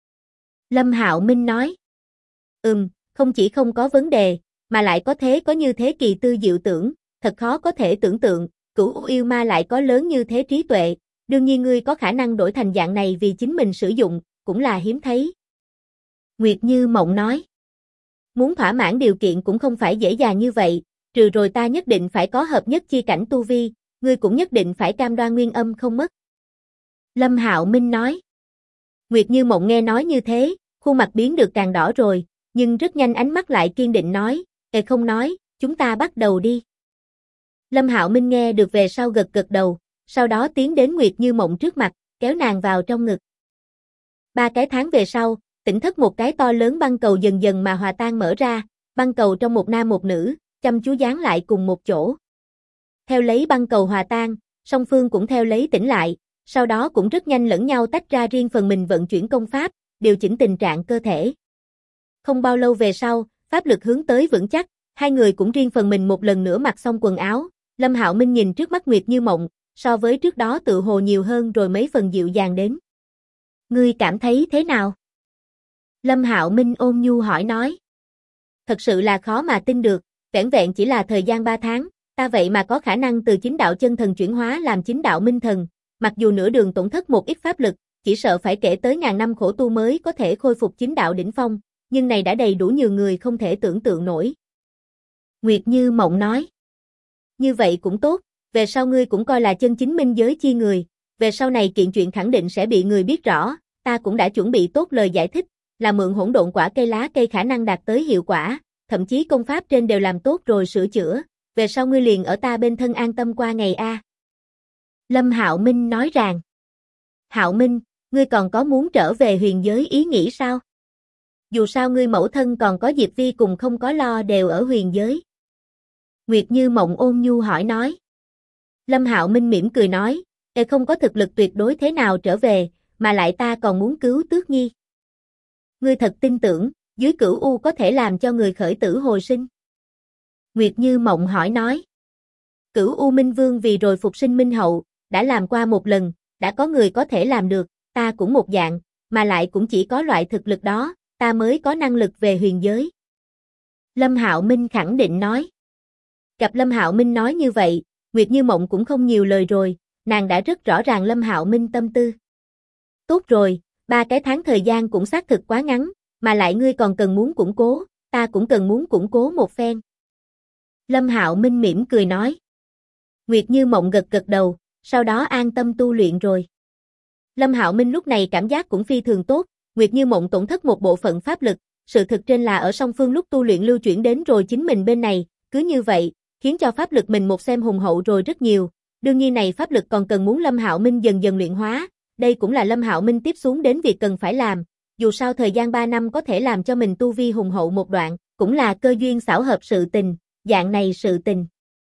Lâm Hạo Minh nói, không chỉ không có vấn đề, mà lại có như thế kỳ tư diệu tưởng, thật khó có thể tưởng tượng, Cửu yêu ma lại có lớn như thế trí tuệ, đương nhiên ngươi có khả năng đổi thành dạng này vì chính mình sử dụng, cũng là hiếm thấy. Nguyệt Như Mộng nói, muốn thỏa mãn điều kiện cũng không phải dễ dàng như vậy, trừ rồi ta nhất định phải có hợp nhất chi cảnh tu vi, ngươi cũng nhất định phải cam đoan nguyên âm không mất. Lâm Hạo Minh nói. Nguyệt Như Mộng nghe nói như thế, khuôn mặt biến được càng đỏ rồi, nhưng rất nhanh ánh mắt lại kiên định nói, không nói, chúng ta bắt đầu đi. Lâm Hạo Minh nghe được về sau gật gật đầu, sau đó tiến đến Nguyệt Như Mộng trước mặt, kéo nàng vào trong ngực. 3 cái tháng về sau, tỉnh thất một cái to lớn băng cầu dần dần mà hòa tan mở ra, băng cầu trong một nam một nữ, chăm chú dán lại cùng một chỗ. Theo lấy băng cầu hòa tan, song phương cũng theo lấy tỉnh lại, sau đó cũng rất nhanh lẫn nhau tách ra riêng phần mình vận chuyển công pháp, điều chỉnh tình trạng cơ thể. Không bao lâu về sau, pháp lực hướng tới vững chắc, hai người cũng riêng phần mình một lần nữa mặc xong quần áo, Lâm Hạo Minh nhìn trước mắt Nguyệt Như Mộng, so với trước đó tự hồ nhiều hơn rồi mấy phần dịu dàng đến. Ngươi cảm thấy thế nào? Lâm Hạo Minh ôn nhu hỏi nói. Thật sự là khó mà tin được, vẻn vẹn chỉ là thời gian 3 tháng, ta vậy mà có khả năng từ chính đạo chân thần chuyển hóa làm chính đạo minh thần, mặc dù nửa đường tổn thất một ít pháp lực, chỉ sợ phải kể tới ngàn năm khổ tu mới có thể khôi phục chính đạo đỉnh phong, nhưng này đã đầy đủ nhiều người không thể tưởng tượng nổi. Nguyệt Như Mộng nói. Như vậy cũng tốt, về sau ngươi cũng coi là chân chính minh giới chi người, về sau này kiện chuyện khẳng định sẽ bị người biết rõ, ta cũng đã chuẩn bị tốt lời giải thích, là mượn hỗn độn quả cây lá cây khả năng đạt tới hiệu quả, thậm chí công pháp trên đều làm tốt rồi sửa chữa, về sau ngươi liền ở ta bên thân an tâm qua ngày a. Lâm Hạo Minh nói rằng. Hạo Minh, ngươi còn có muốn trở về huyền giới ý nghĩ sao? Dù sao ngươi mẫu thân còn có Diệp Vi cùng không có lo đều ở huyền giới. Nguyệt Như Mộng ôn nhu hỏi nói. Lâm Hạo Minh mỉm cười nói, không có thực lực tuyệt đối thế nào trở về, mà lại ta còn muốn cứu Tước Nhi. Ngươi thật tin tưởng, dưới Cửu U có thể làm cho người khởi tử hồi sinh? Nguyệt Như Mộng hỏi nói. Cửu U Minh Vương vì rồi phục sinh Minh Hậu, đã làm qua một lần, đã có người có thể làm được, ta cũng một dạng, mà lại cũng chỉ có loại thực lực đó, ta mới có năng lực về huyền giới. Lâm Hạo Minh khẳng định nói. Gặp Lâm Hạo Minh nói như vậy, Nguyệt Như Mộng cũng không nhiều lời rồi, nàng đã rất rõ ràng Lâm Hạo Minh tâm tư. Tốt rồi, 3 cái tháng thời gian cũng xác thực quá ngắn, mà lại ngươi còn cần muốn củng cố, ta cũng cần muốn củng cố một phen. Lâm Hạo Minh mỉm cười nói. Nguyệt Như Mộng gật gật đầu, sau đó an tâm tu luyện rồi. Lâm Hạo Minh lúc này cảm giác cũng phi thường tốt, Nguyệt Như Mộng tổn thất một bộ phận pháp lực, sự thực trên là ở song phương lúc tu luyện lưu chuyển đến rồi chính mình bên này, cứ như vậy, khiến cho pháp lực mình một xem hùng hậu rồi rất nhiều. Đương nhiên này pháp lực còn cần muốn Lâm Hạo Minh dần dần luyện hóa, đây cũng là Lâm Hạo Minh tiếp xuống đến việc cần phải làm, dù sao thời gian 3 năm có thể làm cho mình tu vi hùng hậu một đoạn, cũng là cơ duyên xảo hợp sự tình, dạng này sự tình.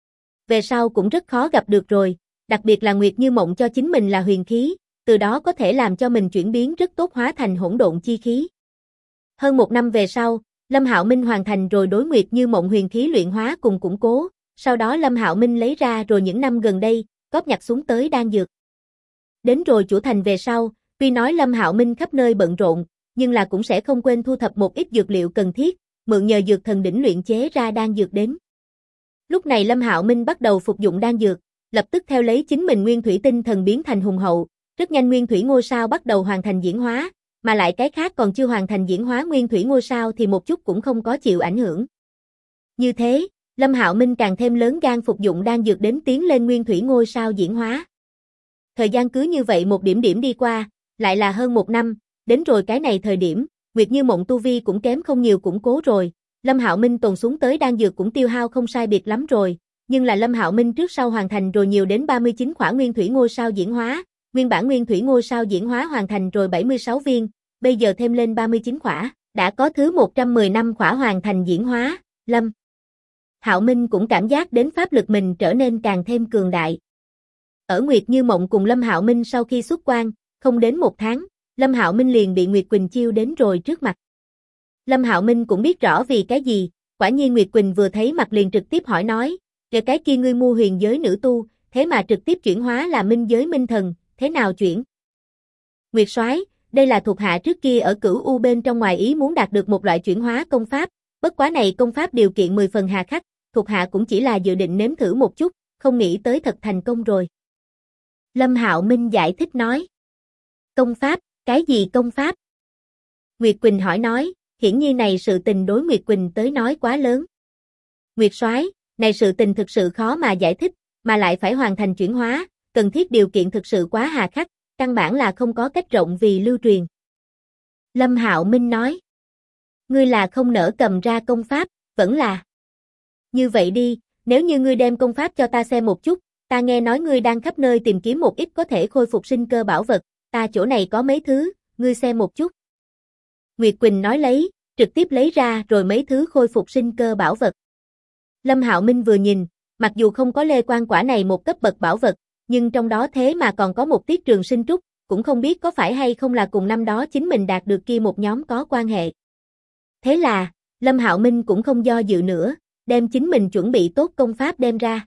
Về sau cũng rất khó gặp được rồi, đặc biệt là Nguyệt Như Mộng cho chính mình là huyền khí, từ đó có thể làm cho mình chuyển biến rất tốt hóa thành hỗn độn chi khí. Hơn 1 năm về sau, Lâm Hạo Minh hoàn thành rồi đối Nguyệt Như Mộng huyền khí luyện hóa cùng củng cố, sau đó Lâm Hạo Minh lấy ra rồi những năm gần đây, góp nhặt xuống tới đan dược. Đến rồi chủ thành về sau, tuy nói Lâm Hạo Minh khắp nơi bận rộn, nhưng là cũng sẽ không quên thu thập một ít dược liệu cần thiết, mượn nhờ dược thần đỉnh luyện chế ra đan dược đến. Lúc này Lâm Hạo Minh bắt đầu phục dụng đan dược, lập tức theo lấy chính mình nguyên thủy tinh thần biến thành hùng hậu, rất nhanh nguyên thủy ngôi sao bắt đầu hoàn thành diễn hóa, mà lại cái khác còn chưa hoàn thành diễn hóa nguyên thủy ngôi sao thì một chút cũng không có chịu ảnh hưởng. Như thế, Lâm Hạo Minh càng thêm lớn gan phục dụng đan dược đến tiến lên nguyên thủy ngôi sao diễn hóa. Thời gian cứ như vậy một điểm điểm đi qua, lại là hơn 1 năm, đến rồi cái này thời điểm, Nguyệt Như Mộng tu vi cũng kém không nhiều củng cố rồi, Lâm Hạo Minh tồn xuống tới đan dược cũng tiêu hao không sai biệt lắm rồi, nhưng là Lâm Hạo Minh trước sau hoàn thành rồi nhiều đến 39 khỏa nguyên thủy ngôi sao diễn hóa, nguyên bản nguyên thủy ngôi sao diễn hóa hoàn thành rồi 76 viên, bây giờ thêm lên 39 khỏa, đã có thứ 110 năm khỏa hoàn thành diễn hóa, Lâm Hạo Minh cũng cảm giác đến pháp lực mình trở nên càng thêm cường đại. Ở Nguyệt Như Mộng cùng Lâm Hạo Minh sau khi xuất quan, không đến 1 tháng, Lâm Hạo Minh liền bị Nguyệt Quỳnh chiêu đến rồi trước mặt. Lâm Hạo Minh cũng biết rõ vì cái gì, quả nhiên Nguyệt Quỳnh vừa thấy mặt liền trực tiếp hỏi nói, "Kìa cái kia ngươi mua huyền giới nữ tu, thế mà trực tiếp chuyển hóa là minh giới minh thần, thế nào chuyển?" Nguyệt soái, đây là thuộc hạ trước kia ở Cửu U bên trong ngoài ý muốn đạt được một loại chuyển hóa công pháp, bất quá này công pháp điều kiện 10 phần hà khắc, thuộc hạ cũng chỉ là dự định nếm thử một chút, không nghĩ tới thật thành công rồi. Lâm Hạo Minh giải thích nói. Công pháp, cái gì công pháp? Nguyệt Quỳnh hỏi nói, hiển nhiên này sự tình đối Nguyệt Quỳnh tới nói quá lớn. Nguyệt soái, này sự tình thực sự khó mà giải thích, mà lại phải hoàn thành chuyển hóa, cần thiết điều kiện thực sự quá hà khắc, căn bản là không có cách rộng vì lưu truyền. Lâm Hạo Minh nói. Ngươi là không nỡ cầm ra công pháp, vẫn là. Như vậy đi, nếu như ngươi đem công pháp cho ta xem một chút, ta nghe nói ngươi đang khắp nơi tìm kiếm một ít có thể khôi phục sinh cơ bảo vật, ta chỗ này có mấy thứ, ngươi xem một chút. Nguyệt Quỳnh nói lấy, trực tiếp lấy ra rồi mấy thứ khôi phục sinh cơ bảo vật. Lâm Hạo Minh vừa nhìn, mặc dù không có lê quan quả này một cấp bậc bảo vật, nhưng trong đó thế mà còn có một tiết trường sinh trúc, cũng không biết có phải hay không là cùng năm đó chính mình đạt được kia một nhóm có quan hệ. Thế là, Lâm Hạo Minh cũng không do dự nữa, đem chính mình chuẩn bị tốt công pháp đem ra.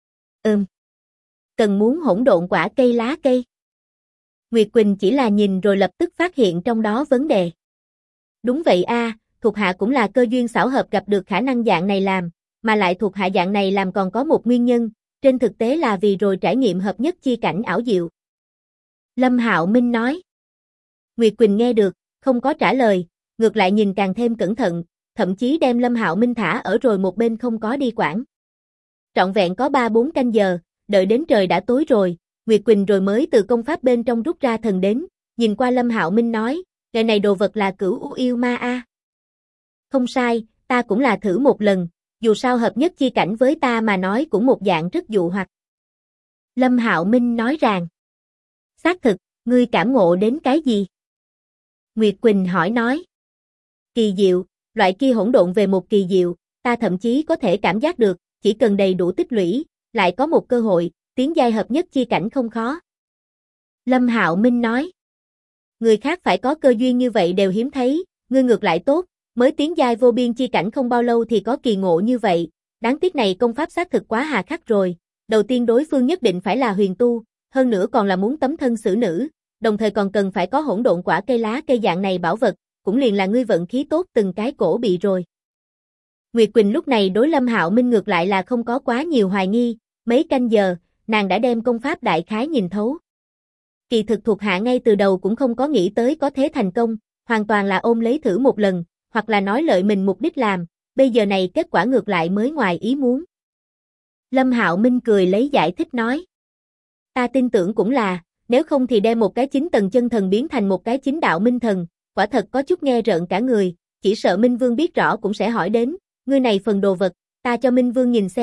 Cần muốn hỗn độn quả cây lá cây. Nguyệt Quỳnh chỉ là nhìn rồi lập tức phát hiện trong đó vấn đề. Đúng vậy a, thuộc hạ cũng là cơ duyên xảo hợp gặp được khả năng dạng này làm, mà lại thuộc hạ dạng này làm còn có một nguyên nhân, trên thực tế là vì rồi trải nghiệm hợp nhất chi cảnh ảo diệu. Lâm Hạo Minh nói. Nguyệt Quỳnh nghe được, không có trả lời, ngược lại nhìn càng thêm cẩn thận, thậm chí đem Lâm Hạo Minh thả ở rồi một bên không có đi quản. Trọn vẹn có 3-4 canh giờ, đợi đến trời đã tối rồi, Nguyệt Quỳnh rồi mới từ công pháp bên trong rút ra thần đến, nhìn qua Lâm Hạo Minh nói, cái này đồ vật là Cửu U yêu ma a. Không sai, ta cũng là thử một lần, dù sao hợp nhất chi cảnh với ta mà nói cũng một dạng rất dụ hoặc. Lâm Hạo Minh nói rằng, xác thực, ngươi cảm ngộ đến cái gì? Nguyệt Quỳnh hỏi nói, kỳ diệu, loại kia hỗn độn về một kỳ diệu, ta thậm chí có thể cảm giác được, chỉ cần đầy đủ tích lũy, lại có một cơ hội, tiến giai hợp nhất chi cảnh không khó. Lâm Hạo Minh nói, người khác phải có cơ duyên như vậy đều hiếm thấy, ngươi ngược lại tốt, mới tiến giai vô biên chi cảnh không bao lâu thì có kỳ ngộ như vậy, đáng tiếc này công pháp xác thực quá hà khắc rồi, đầu tiên đối phương nhất định phải là huyền tu, hơn nữa còn là muốn tấm thân xử nữ, đồng thời còn cần phải có hỗn độn quả cây lá cây dạng này bảo vật, cũng liền là ngươi vận khí tốt từng cái cổ bị rồi. Nguyệt Quỳnh lúc này đối Lâm Hạo Minh ngược lại là không có quá nhiều hoài nghi, mấy canh giờ, nàng đã đem công pháp đại khái nhìn thấu. Kỳ thực thuộc hạ ngay từ đầu cũng không có nghĩ tới có thế thành công, hoàn toàn là ôm lấy thử một lần, hoặc là nói lợi mình mục đích làm, bây giờ này kết quả ngược lại mới ngoài ý muốn. Lâm Hạo Minh cười lấy giải thích nói. Ta tin tưởng cũng là, nếu không thì đem một cái 9 tầng chân thần biến thành một cái 9 đạo minh thần, quả thật có chút nghe rợn cả người, chỉ sợ Minh Vương biết rõ cũng sẽ hỏi đến, ngươi này phần đồ vật, ta cho Minh Vương nhìn xem,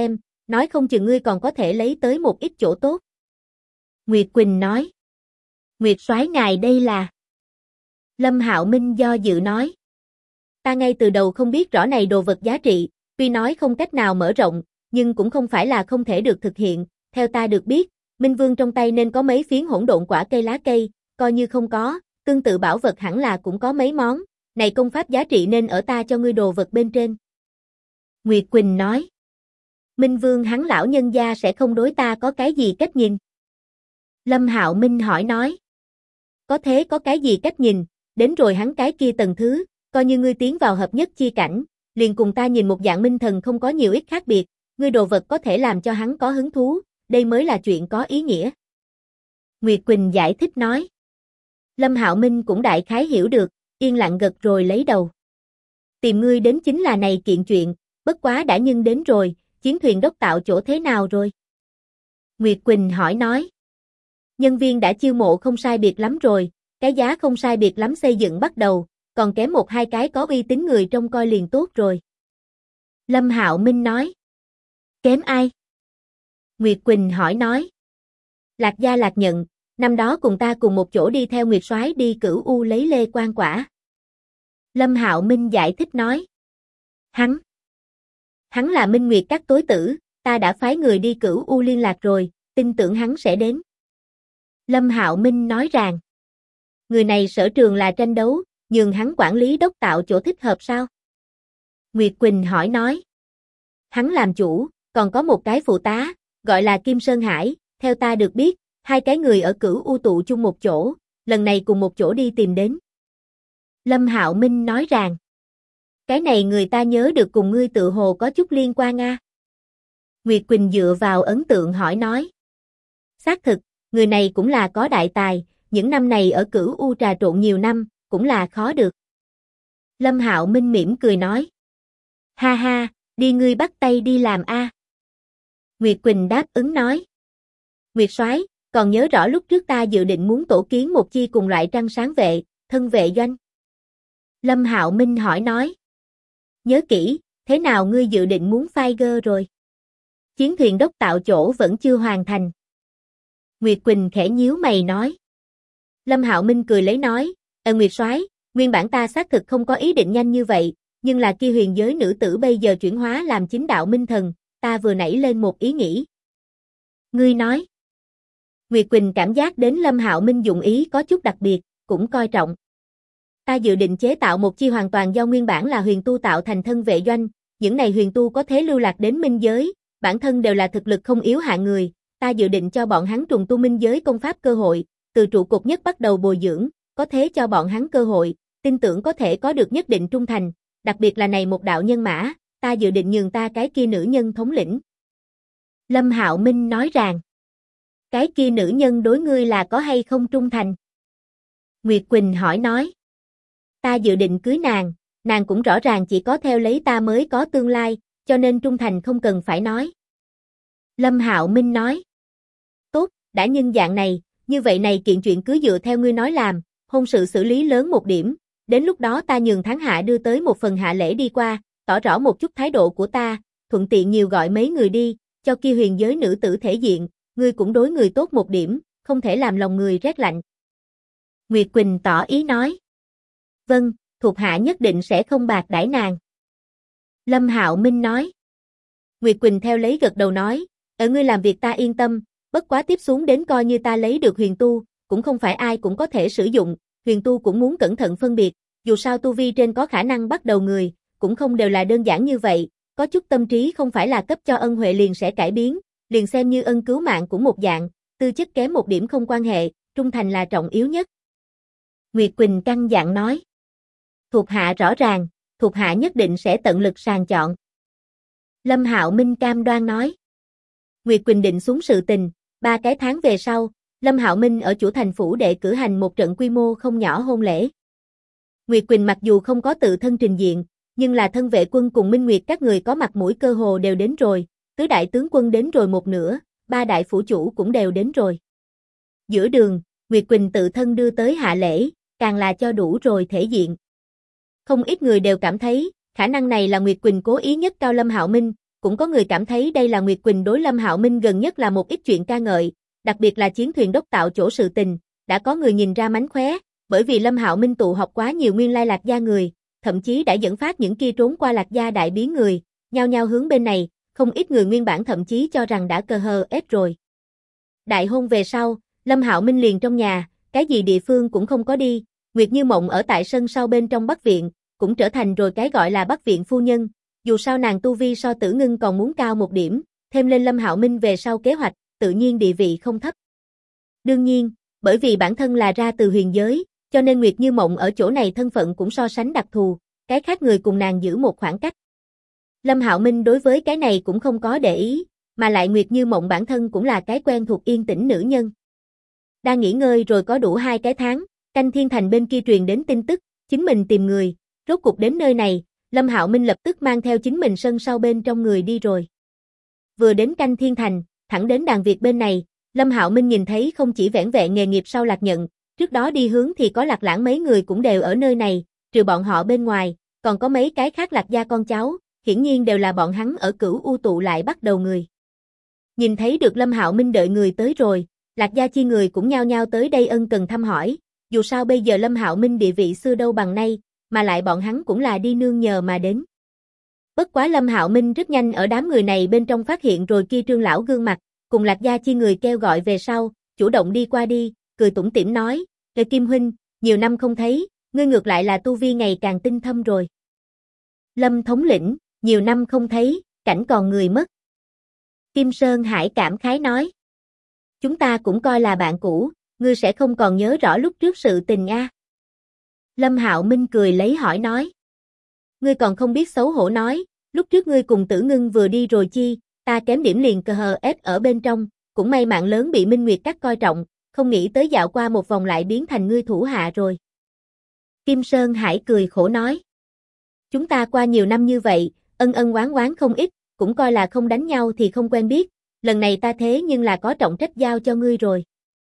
nói không chừng ngươi còn có thể lấy tới một ít chỗ tốt. Nguyệt Quỳnh nói. Nguyệt soái ngài đây là. Lâm Hạo Minh do dự nói. Ta ngay từ đầu không biết rõ này đồ vật giá trị, tuy nói không cách nào mở rộng, nhưng cũng không phải là không thể được thực hiện, theo ta được biết, Minh Vương trong tay nên có mấy phiến hỗn độn quả cây lá cây, coi như không có, tương tự bảo vật hẳn là cũng có mấy món, này công pháp giá trị nên ở ta cho ngươi đồ vật bên trên. Nguyệt Quỳnh nói. Minh Vương hắn lão nhân gia sẽ không đối ta có cái gì cách nhìn. Lâm Hạo Minh hỏi nói. Có thế có cái gì cách nhìn, đến rồi hắn cái kia tầng thứ, coi như ngươi tiến vào hợp nhất chi cảnh, liền cùng ta nhìn một dạng minh thần không có nhiều ít khác biệt, ngươi đồ vật có thể làm cho hắn có hứng thú, đây mới là chuyện có ý nghĩa. Nguyệt Quỳnh giải thích nói. Lâm Hạo Minh cũng đại khái hiểu được, yên lặng gật rồi lấy đầu. Tìm ngươi đến chính là này kiện chuyện, bất quá đã nhưng đến rồi, chiến thuyền đốc tạo chỗ thế nào rồi? Nguyệt Quỳnh hỏi nói. Nhân viên đã chiêu mộ không sai biệt lắm rồi, cái giá không sai biệt lắm xây dựng bắt đầu, còn kém một hai cái có uy tín người trông coi liền tốt rồi. Lâm Hạo Minh nói. Kém ai? Nguyệt Quỳnh hỏi nói. Lạc Gia Lạc Nhận, năm đó cùng ta cùng một chỗ đi theo Nguyệt soái đi Cửu U lấy Lê Quan quả. Lâm Hạo Minh giải thích nói. Hắn là Minh Nguyệt các tối tử, ta đã phái người đi Cửu U liên lạc rồi, tin tưởng hắn sẽ đến. Lâm Hạo Minh nói rằng. Người này sở trường là tranh đấu, nhường hắn quản lý đốc tạo chỗ thích hợp sao? Nguyệt Quỳnh hỏi nói. Hắn làm chủ, còn có một cái phụ tá, gọi là Kim Sơn Hải, theo ta được biết, hai cái người ở Cửu U tụ chung một chỗ, lần này cùng một chỗ đi tìm đến. Lâm Hạo Minh nói rằng. Cái này người ta nhớ được cùng ngươi tự hồ có chút liên quan a. Nguyệt Quỳnh dựa vào ấn tượng hỏi nói. Xác thực, người này cũng là có đại tài, những năm này ở Cửu U trà trộn nhiều năm, cũng là khó được. Lâm Hạo Minh mỉm cười nói. Ha ha, đi ngươi bắt tay đi làm a. Nguyệt Quỳnh đáp ứng nói. Nguyệt soái, còn nhớ rõ lúc trước ta dự định muốn tổ kiến một chi cùng loại trăng sáng vệ, thân vệ doanh. Lâm Hạo Minh hỏi nói. Nhớ kỹ, thế nào ngươi dự định muốn phai gơ rồi? Chiến thuyền đốc tạo chỗ vẫn chưa hoàn thành. Nguyệt Quỳnh khẽ nhíu mày nói. Lâm Hạo Minh cười lấy nói, Nguyệt soái, nguyên bản ta xác thực không có ý định nhanh như vậy, nhưng là kia huyền giới nữ tử bây giờ chuyển hóa làm chính đạo minh thần, ta vừa nảy lên một ý nghĩ. Ngươi nói. Nguyệt Quỳnh cảm giác đến Lâm Hạo Minh dụng ý có chút đặc biệt, cũng coi trọng. Ta dự định chế tạo một chi hoàn toàn do nguyên bản là huyền tu tạo thành thân vệ doanh, những này huyền tu có thế lưu lạc đến minh giới, bản thân đều là thực lực không yếu hạng người, ta dự định cho bọn hắn trùng tu minh giới công pháp cơ hội, từ trụ cột nhất bắt đầu bồi dưỡng, có thế cho bọn hắn cơ hội, tin tưởng có thể có được nhất định trung thành, đặc biệt là này một đạo nhân mã, ta dự định nhường ta cái kia nữ nhân thống lĩnh. Lâm Hạo Minh nói rằng, cái kia nữ nhân đối ngươi là có hay không trung thành? Nguyệt Quỳnh hỏi nói, ta dự định cưới nàng cũng rõ ràng chỉ có theo lấy ta mới có tương lai, cho nên trung thành không cần phải nói. Lâm Hạo Minh nói, tốt, đã nhân dạng này, như vậy này kiện chuyện cứ dựa theo ngươi nói làm, hôn sự xử lý lớn một điểm, đến lúc đó ta nhường tháng hạ đưa tới một phần hạ lễ đi qua, tỏ rõ một chút thái độ của ta, thuận tiện nhiều gọi mấy người đi, cho kia huyền giới nữ tử thể diện, ngươi cũng đối người tốt một điểm, không thể làm lòng người rét lạnh. Nguyệt Quỳnh tỏ ý nói, vâng, thuộc hạ nhất định sẽ không bạc đãi nàng. Lâm Hạo Minh nói, Nguyệt Quỳnh theo lấy gật đầu nói, ở ngươi làm việc ta yên tâm, bất quá tiếp xuống đến coi như ta lấy được huyền tu, cũng không phải ai cũng có thể sử dụng, huyền tu cũng muốn cẩn thận phân biệt, dù sao tu vi trên có khả năng bắt đầu người, cũng không đều là đơn giản như vậy, có chút tâm trí không phải là cấp cho ân huệ liền sẽ cải biến, liền xem như ân cứu mạng cũng một dạng, tư chất kém một điểm không quan hệ, trung thành là trọng yếu nhất. Nguyệt Quỳnh căng dặn nói, thuộc hạ rõ ràng, thuộc hạ nhất định sẽ tận lực sàng chọn. Lâm Hạo Minh cam đoan nói. Nguyệt Quỳnh định xuống sự tình, 3 cái tháng về sau, Lâm Hạo Minh ở chủ thành phủ để cử hành một trận quy mô không nhỏ hôn lễ. Nguyệt Quỳnh mặc dù không có tự thân trình diện, nhưng là thân vệ quân cùng Minh Nguyệt các người có mặt mũi cơ hồ đều đến rồi, tứ đại tướng quân đến rồi một nửa, 3 đại phủ chủ cũng đều đến rồi. Giữa đường, Nguyệt Quỳnh tự thân đưa tới hạ lễ, càng là cho đủ rồi thể diện. Không ít người đều cảm thấy, khả năng này là Nguyệt Quỳnh cố ý nhất cao Lâm Hạo Minh, cũng có người cảm thấy đây là Nguyệt Quỳnh đối Lâm Hạo Minh gần nhất là một ít chuyện ca ngợi, đặc biệt là chiến thuyền đốc tạo chỗ sự tình, đã có người nhìn ra mánh khóe, bởi vì Lâm Hạo Minh tụ họp quá nhiều nguyên lai Lạc gia người, thậm chí đã dẫn phát những kia trốn qua Lạc gia đại biến người, nhao nhao hướng bên này, không ít người nguyên bản thậm chí cho rằng đã ép rồi. Đại hôn về sau, Lâm Hạo Minh liền trong nhà, cái gì địa phương cũng không có đi, Nguyệt Như Mộng ở tại sân sau bên trong Bắc viện, cũng trở thành rồi cái gọi là Bắc viện phu nhân, dù sao nàng tu vi so Tử Ngưng còn muốn cao một điểm, thêm lên Lâm Hạo Minh về sau kế hoạch, tự nhiên địa vị không thấp. Đương nhiên, bởi vì bản thân là ra từ huyền giới, cho nên Nguyệt Như Mộng ở chỗ này thân phận cũng so sánh đặc thù, cái khác người cùng nàng giữ một khoảng cách. Lâm Hạo Minh đối với cái này cũng không có để ý, mà lại Nguyệt Như Mộng bản thân cũng là cái quen thuộc yên tĩnh nữ nhân. Đang nghỉ ngơi rồi có đủ 2 cái tháng, Canh Thiên Thành bên kia truyền đến tin tức, chính mình tìm người, rốt cục đến nơi này, Lâm Hạo Minh lập tức mang theo chính mình sân sau bên trong người đi rồi. Vừa đến Canh Thiên Thành, thẳng đến đàn Việt bên này, Lâm Hạo Minh nhìn thấy không chỉ vẻn vẹn nghề nghiệp sau Lạc Nhận, trước đó đi hướng thì có Lạc Lãng mấy người cũng đều ở nơi này, trừ bọn họ bên ngoài, còn có mấy cái khác Lạc gia con cháu, hiển nhiên đều là bọn hắn ở Cửu U tụ lại bắt đầu người. Nhìn thấy được Lâm Hạo Minh đợi người tới rồi, Lạc gia chi người cũng nhao nhao tới đây ân cần thăm hỏi, dù sao bây giờ Lâm Hạo Minh địa vị xưa đâu bằng nay, mà lại bọn hắn cũng là đi nương nhờ mà đến. Bất quá Lâm Hạo Minh rất nhanh ở đám người này bên trong phát hiện rồi kia Trương lão gương mặt, cùng Lạc gia chi người kêu gọi về sau, chủ động đi qua đi, cười tủm tỉm nói, "Kề Kim huynh, nhiều năm không thấy, ngươi ngược lại là tu vi ngày càng tinh thâm rồi." Lâm thống lĩnh, nhiều năm không thấy, cảnh còn người mất. Kim Sơn Hải cảm khái nói, "Chúng ta cũng coi là bạn cũ, ngươi sẽ không còn nhớ rõ lúc trước sự tình a?" Lâm Hạo Minh cười lấy hỏi nói, "Ngươi còn không biết xấu hổ nói, lúc trước ngươi cùng Tử Ngưng vừa đi rồi chi, ta kém điểm liền ép ở bên trong, cũng may mạng lớn bị Minh Nguyệt Các coi trọng, không nghĩ tới dạo qua một vòng lại biến thành ngươi thủ hạ rồi." Kim Sơn Hải cười khổ nói, "Chúng ta qua nhiều năm như vậy, ân ân oán oán không ít, cũng coi là không đánh nhau thì không quen biết, lần này ta thế nhưng là có trọng trách giao cho ngươi rồi."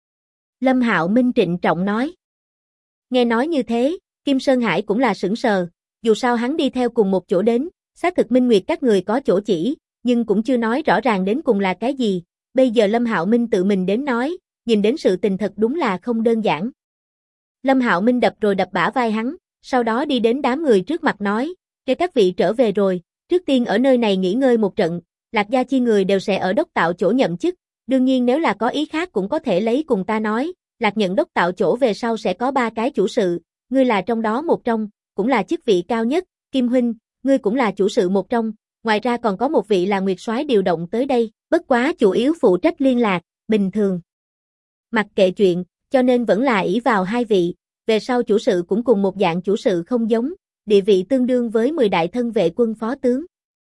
Lâm Hạo Minh trịnh trọng nói. Nghe nói như thế, Kim Sơn Hải cũng là sững sờ, dù sao hắn đi theo cùng một chỗ đến, xác thực Minh Nguyệt các người có chỗ chỉ, nhưng cũng chưa nói rõ ràng đến cùng là cái gì, bây giờ Lâm Hạo Minh tự mình đến nói, nhìn đến sự tình thật đúng là không đơn giản. Lâm Hạo Minh đập rồi đập bả vai hắn, sau đó đi đến đám người trước mặt nói, "Để các vị trở về rồi, trước tiên ở nơi này nghỉ ngơi một trận, Lạc gia chi người đều sẽ ở đốc tạo chỗ nhậm chức, đương nhiên nếu là có ý khác cũng có thể lấy cùng ta nói, Lạc nhận đốc tạo chỗ về sau sẽ có 3 cái chủ sự, ngươi là trong đó một trong, cũng là chức vị cao nhất, Kim huynh, ngươi cũng là chủ sự một trong, ngoài ra còn có một vị là Nguyệt soái điều động tới đây, bất quá chủ yếu phụ trách liên lạc, bình thường. Mặc kệ chuyện, cho nên vẫn là ỷ vào 2 vị, về sau chủ sự cũng cùng một dạng chủ sự không giống, địa vị tương đương với 10 đại thân vệ quân phó tướng.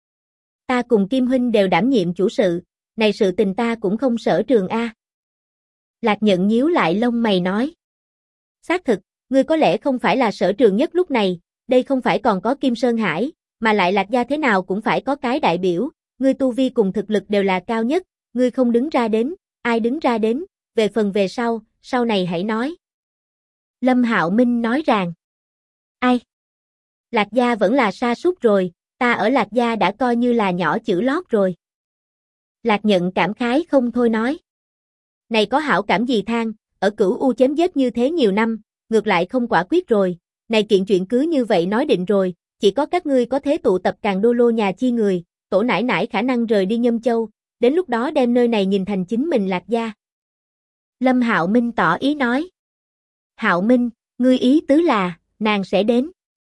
Ta cùng Kim huynh đều đảm nhiệm chủ sự, này sự tình ta cũng không sở trường a." Lạc Nhận nhíu lại lông mày nói, "Xác thực, ngươi có lẽ không phải là sở trường nhất lúc này, đây không phải còn có Kim Sơn Hải, mà lại Lạc gia thế nào cũng phải có cái đại biểu, ngươi tu vi cùng thực lực đều là cao nhất, ngươi không đứng ra đến, ai đứng ra đến, về phần về sau này hãy nói." Lâm Hạo Minh nói rằng, "Ai? Lạc gia vẫn là sa sút rồi, ta ở Lạc gia đã coi như là nhỏ chữ lót rồi." Lạc Nhận cảm khái không thôi nói, "Này có hảo cảm gì than, ở Cửu U chém giết như thế nhiều năm, ngược lại không quả quyết rồi, này kiện chuyện cứ như vậy nói định rồi, chỉ có các ngươi có thể tụ tập Càn Đô Lô nhà chi người, tổ nải nải khả năng rời đi Nhâm Châu, đến lúc đó đem nơi này nhìn thành chính mình Lạc gia." Lâm Hạo Minh tỏ ý nói, "Hạo Minh, ngươi ý tứ là, nàng sẽ đến?"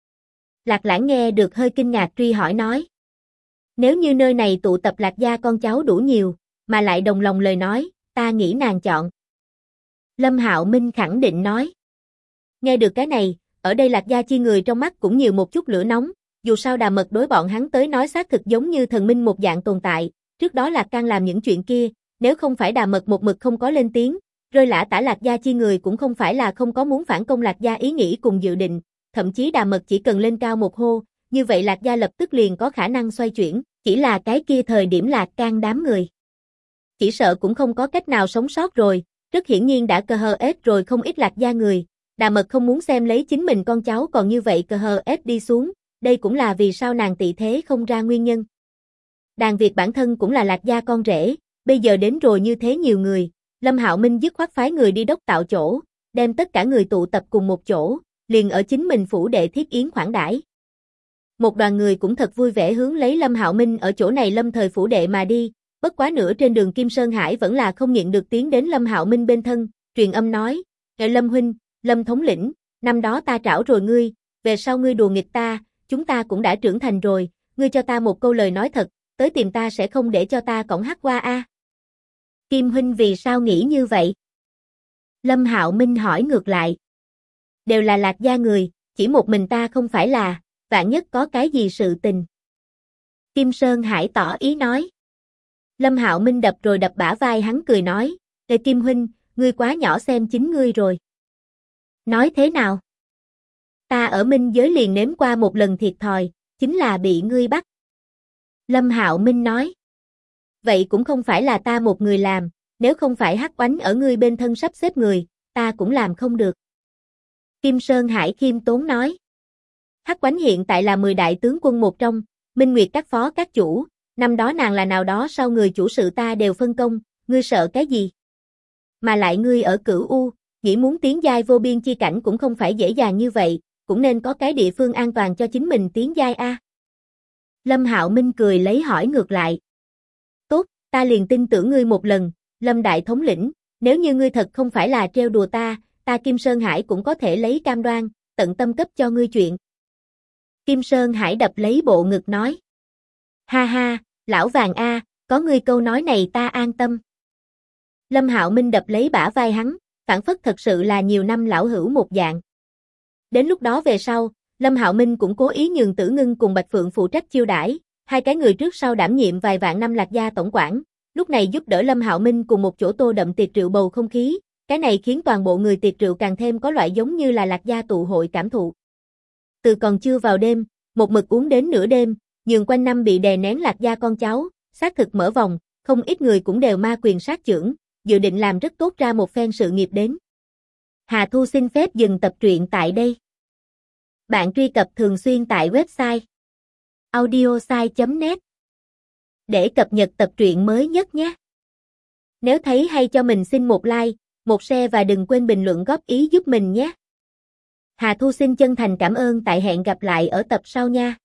Lạc Lãng nghe được hơi kinh ngạc truy hỏi nói, "Nếu như nơi này tụ tập Lạc gia con cháu đủ nhiều, mà lại đồng lòng lời nói, ta nghĩ nàng chọn." Lâm Hạo Minh khẳng định nói. Nghe được cái này, ở đây Lạc gia chi người trong mắt cũng nhiều một chút lửa nóng, dù sao Đà Mật đối bọn hắn tới nói xác thực giống như thần minh một dạng tồn tại, trước đó Lạc Can làm những chuyện kia, nếu không phải Đà Mật một mực không có lên tiếng, rơi lã tả Lạc gia chi người cũng không phải là không có muốn phản công Lạc gia ý nghĩ cùng dự định, thậm chí Đà Mật chỉ cần lên cao một hô, như vậy Lạc gia lập tức liền có khả năng xoay chuyển, chỉ là cái kia thời điểm Lạc Can đám người chỉ sợ cũng không có cách nào sống sót rồi, rất hiển nhiên đã ép rồi không ít Lạc gia người, Đà Mật không muốn xem lấy chính mình con cháu còn như vậy ép đi xuống, đây cũng là vì sao nàng tị thế không ra nguyên nhân. Đàn Việt bản thân cũng là Lạc gia con rể, bây giờ đến rồi như thế nhiều người, Lâm Hạo Minh dứt khoát phái người đi đốc tạo chỗ, đem tất cả người tụ tập cùng một chỗ, liền ở chính mình phủ đệ thiết yến khoản đãi. Một đoàn người cũng thật vui vẻ hướng lấy Lâm Hạo Minh ở chỗ này lâm thời phủ đệ mà đi, bất quá nữa trên đường Kim Sơn Hải vẫn là không nhịn được tiến đến Lâm Hạo Minh bên thân, truyền âm nói, Lâm huynh, Lâm thống lĩnh, năm đó ta trảo rồi ngươi, về sau ngươi đùa nghịch ta, chúng ta cũng đã trưởng thành rồi, ngươi cho ta một câu lời nói thật, tới tìm ta sẽ không để cho ta cõng hắc qua a. Kim huynh vì sao nghĩ như vậy? Lâm Hạo Minh hỏi ngược lại. Đều là Lạc gia người, chỉ một mình ta không phải là, vạn nhất có cái gì sự tình. Kim Sơn Hải tỏ ý nói. Lâm Hạo Minh đập rồi đập bả vai hắn cười nói, Lê Kim huynh, ngươi quá nhỏ xem chính ngươi rồi. Nói thế nào? Ta ở Minh giới liền nếm qua một lần thiệt thòi, chính là bị ngươi bắt. Lâm Hạo Minh nói. Vậy cũng không phải là ta một người làm, nếu không phải Hắc Oánh ở ngươi bên thân sắp xếp người, ta cũng làm không được. Kim Sơn Hải khiêm tốn nói. Hắc Oánh hiện tại là 10 đại tướng quân một trong, Minh Nguyệt các phó các chủ, năm đó nàng là nào đó sau người chủ sự ta đều phân công, ngươi sợ cái gì? Mà lại ngươi ở Cửu U, nghĩ muốn tiến giai vô biên chi cảnh cũng không phải dễ dàng như vậy, cũng nên có cái địa phương an toàn cho chính mình tiến giai a. Lâm Hạo Minh cười lấy hỏi ngược lại. Tốt, ta liền tin tưởng ngươi một lần, Lâm đại thống lĩnh, nếu như ngươi thật không phải là trêu đùa ta Kim Sơn Hải cũng có thể lấy cam đoan, tận tâm cấp cho ngươi chuyện. Kim Sơn Hải đập lấy bộ ngực nói. Ha ha, lão vàng a, có ngươi câu nói này ta an tâm. Lâm Hạo Minh đập lấy bả vai hắn, phảng phất thật sự là nhiều năm lão hữu một dạng. Đến lúc đó về sau, Lâm Hạo Minh cũng cố ý nhường Tử Ngưng cùng Bạch Phượng phụ trách chiêu đãi, hai cái người trước sau đảm nhiệm vài vạn năm Lạc gia tổng quản, lúc này giúp đỡ Lâm Hạo Minh cùng một chỗ tô đậm tiệc rượu bầu không khí, cái này khiến toàn bộ người tiệc rượu càng thêm có loại giống như là Lạc gia tụ hội cảm thụ. Từ còn chưa vào đêm, một mực uống đến nửa đêm, nhường quanh năm bị đè nén Lạc gia con cháu, xác thực mở vòng, không ít người cũng đều ma quyền sát chưởng, dự định làm rất tốt ra một phen sự nghiệp đến. Hà Thu xin phép dừng tập truyện tại đây. Bạn truy cập thường xuyên tại website audiosai.net để cập nhật tập truyện mới nhất nhé. Nếu thấy hay cho mình xin một like, một share và đừng quên bình luận góp ý giúp mình nhé. Hà Thu xin chân thành cảm ơn tại hẹn gặp lại ở tập sau nha.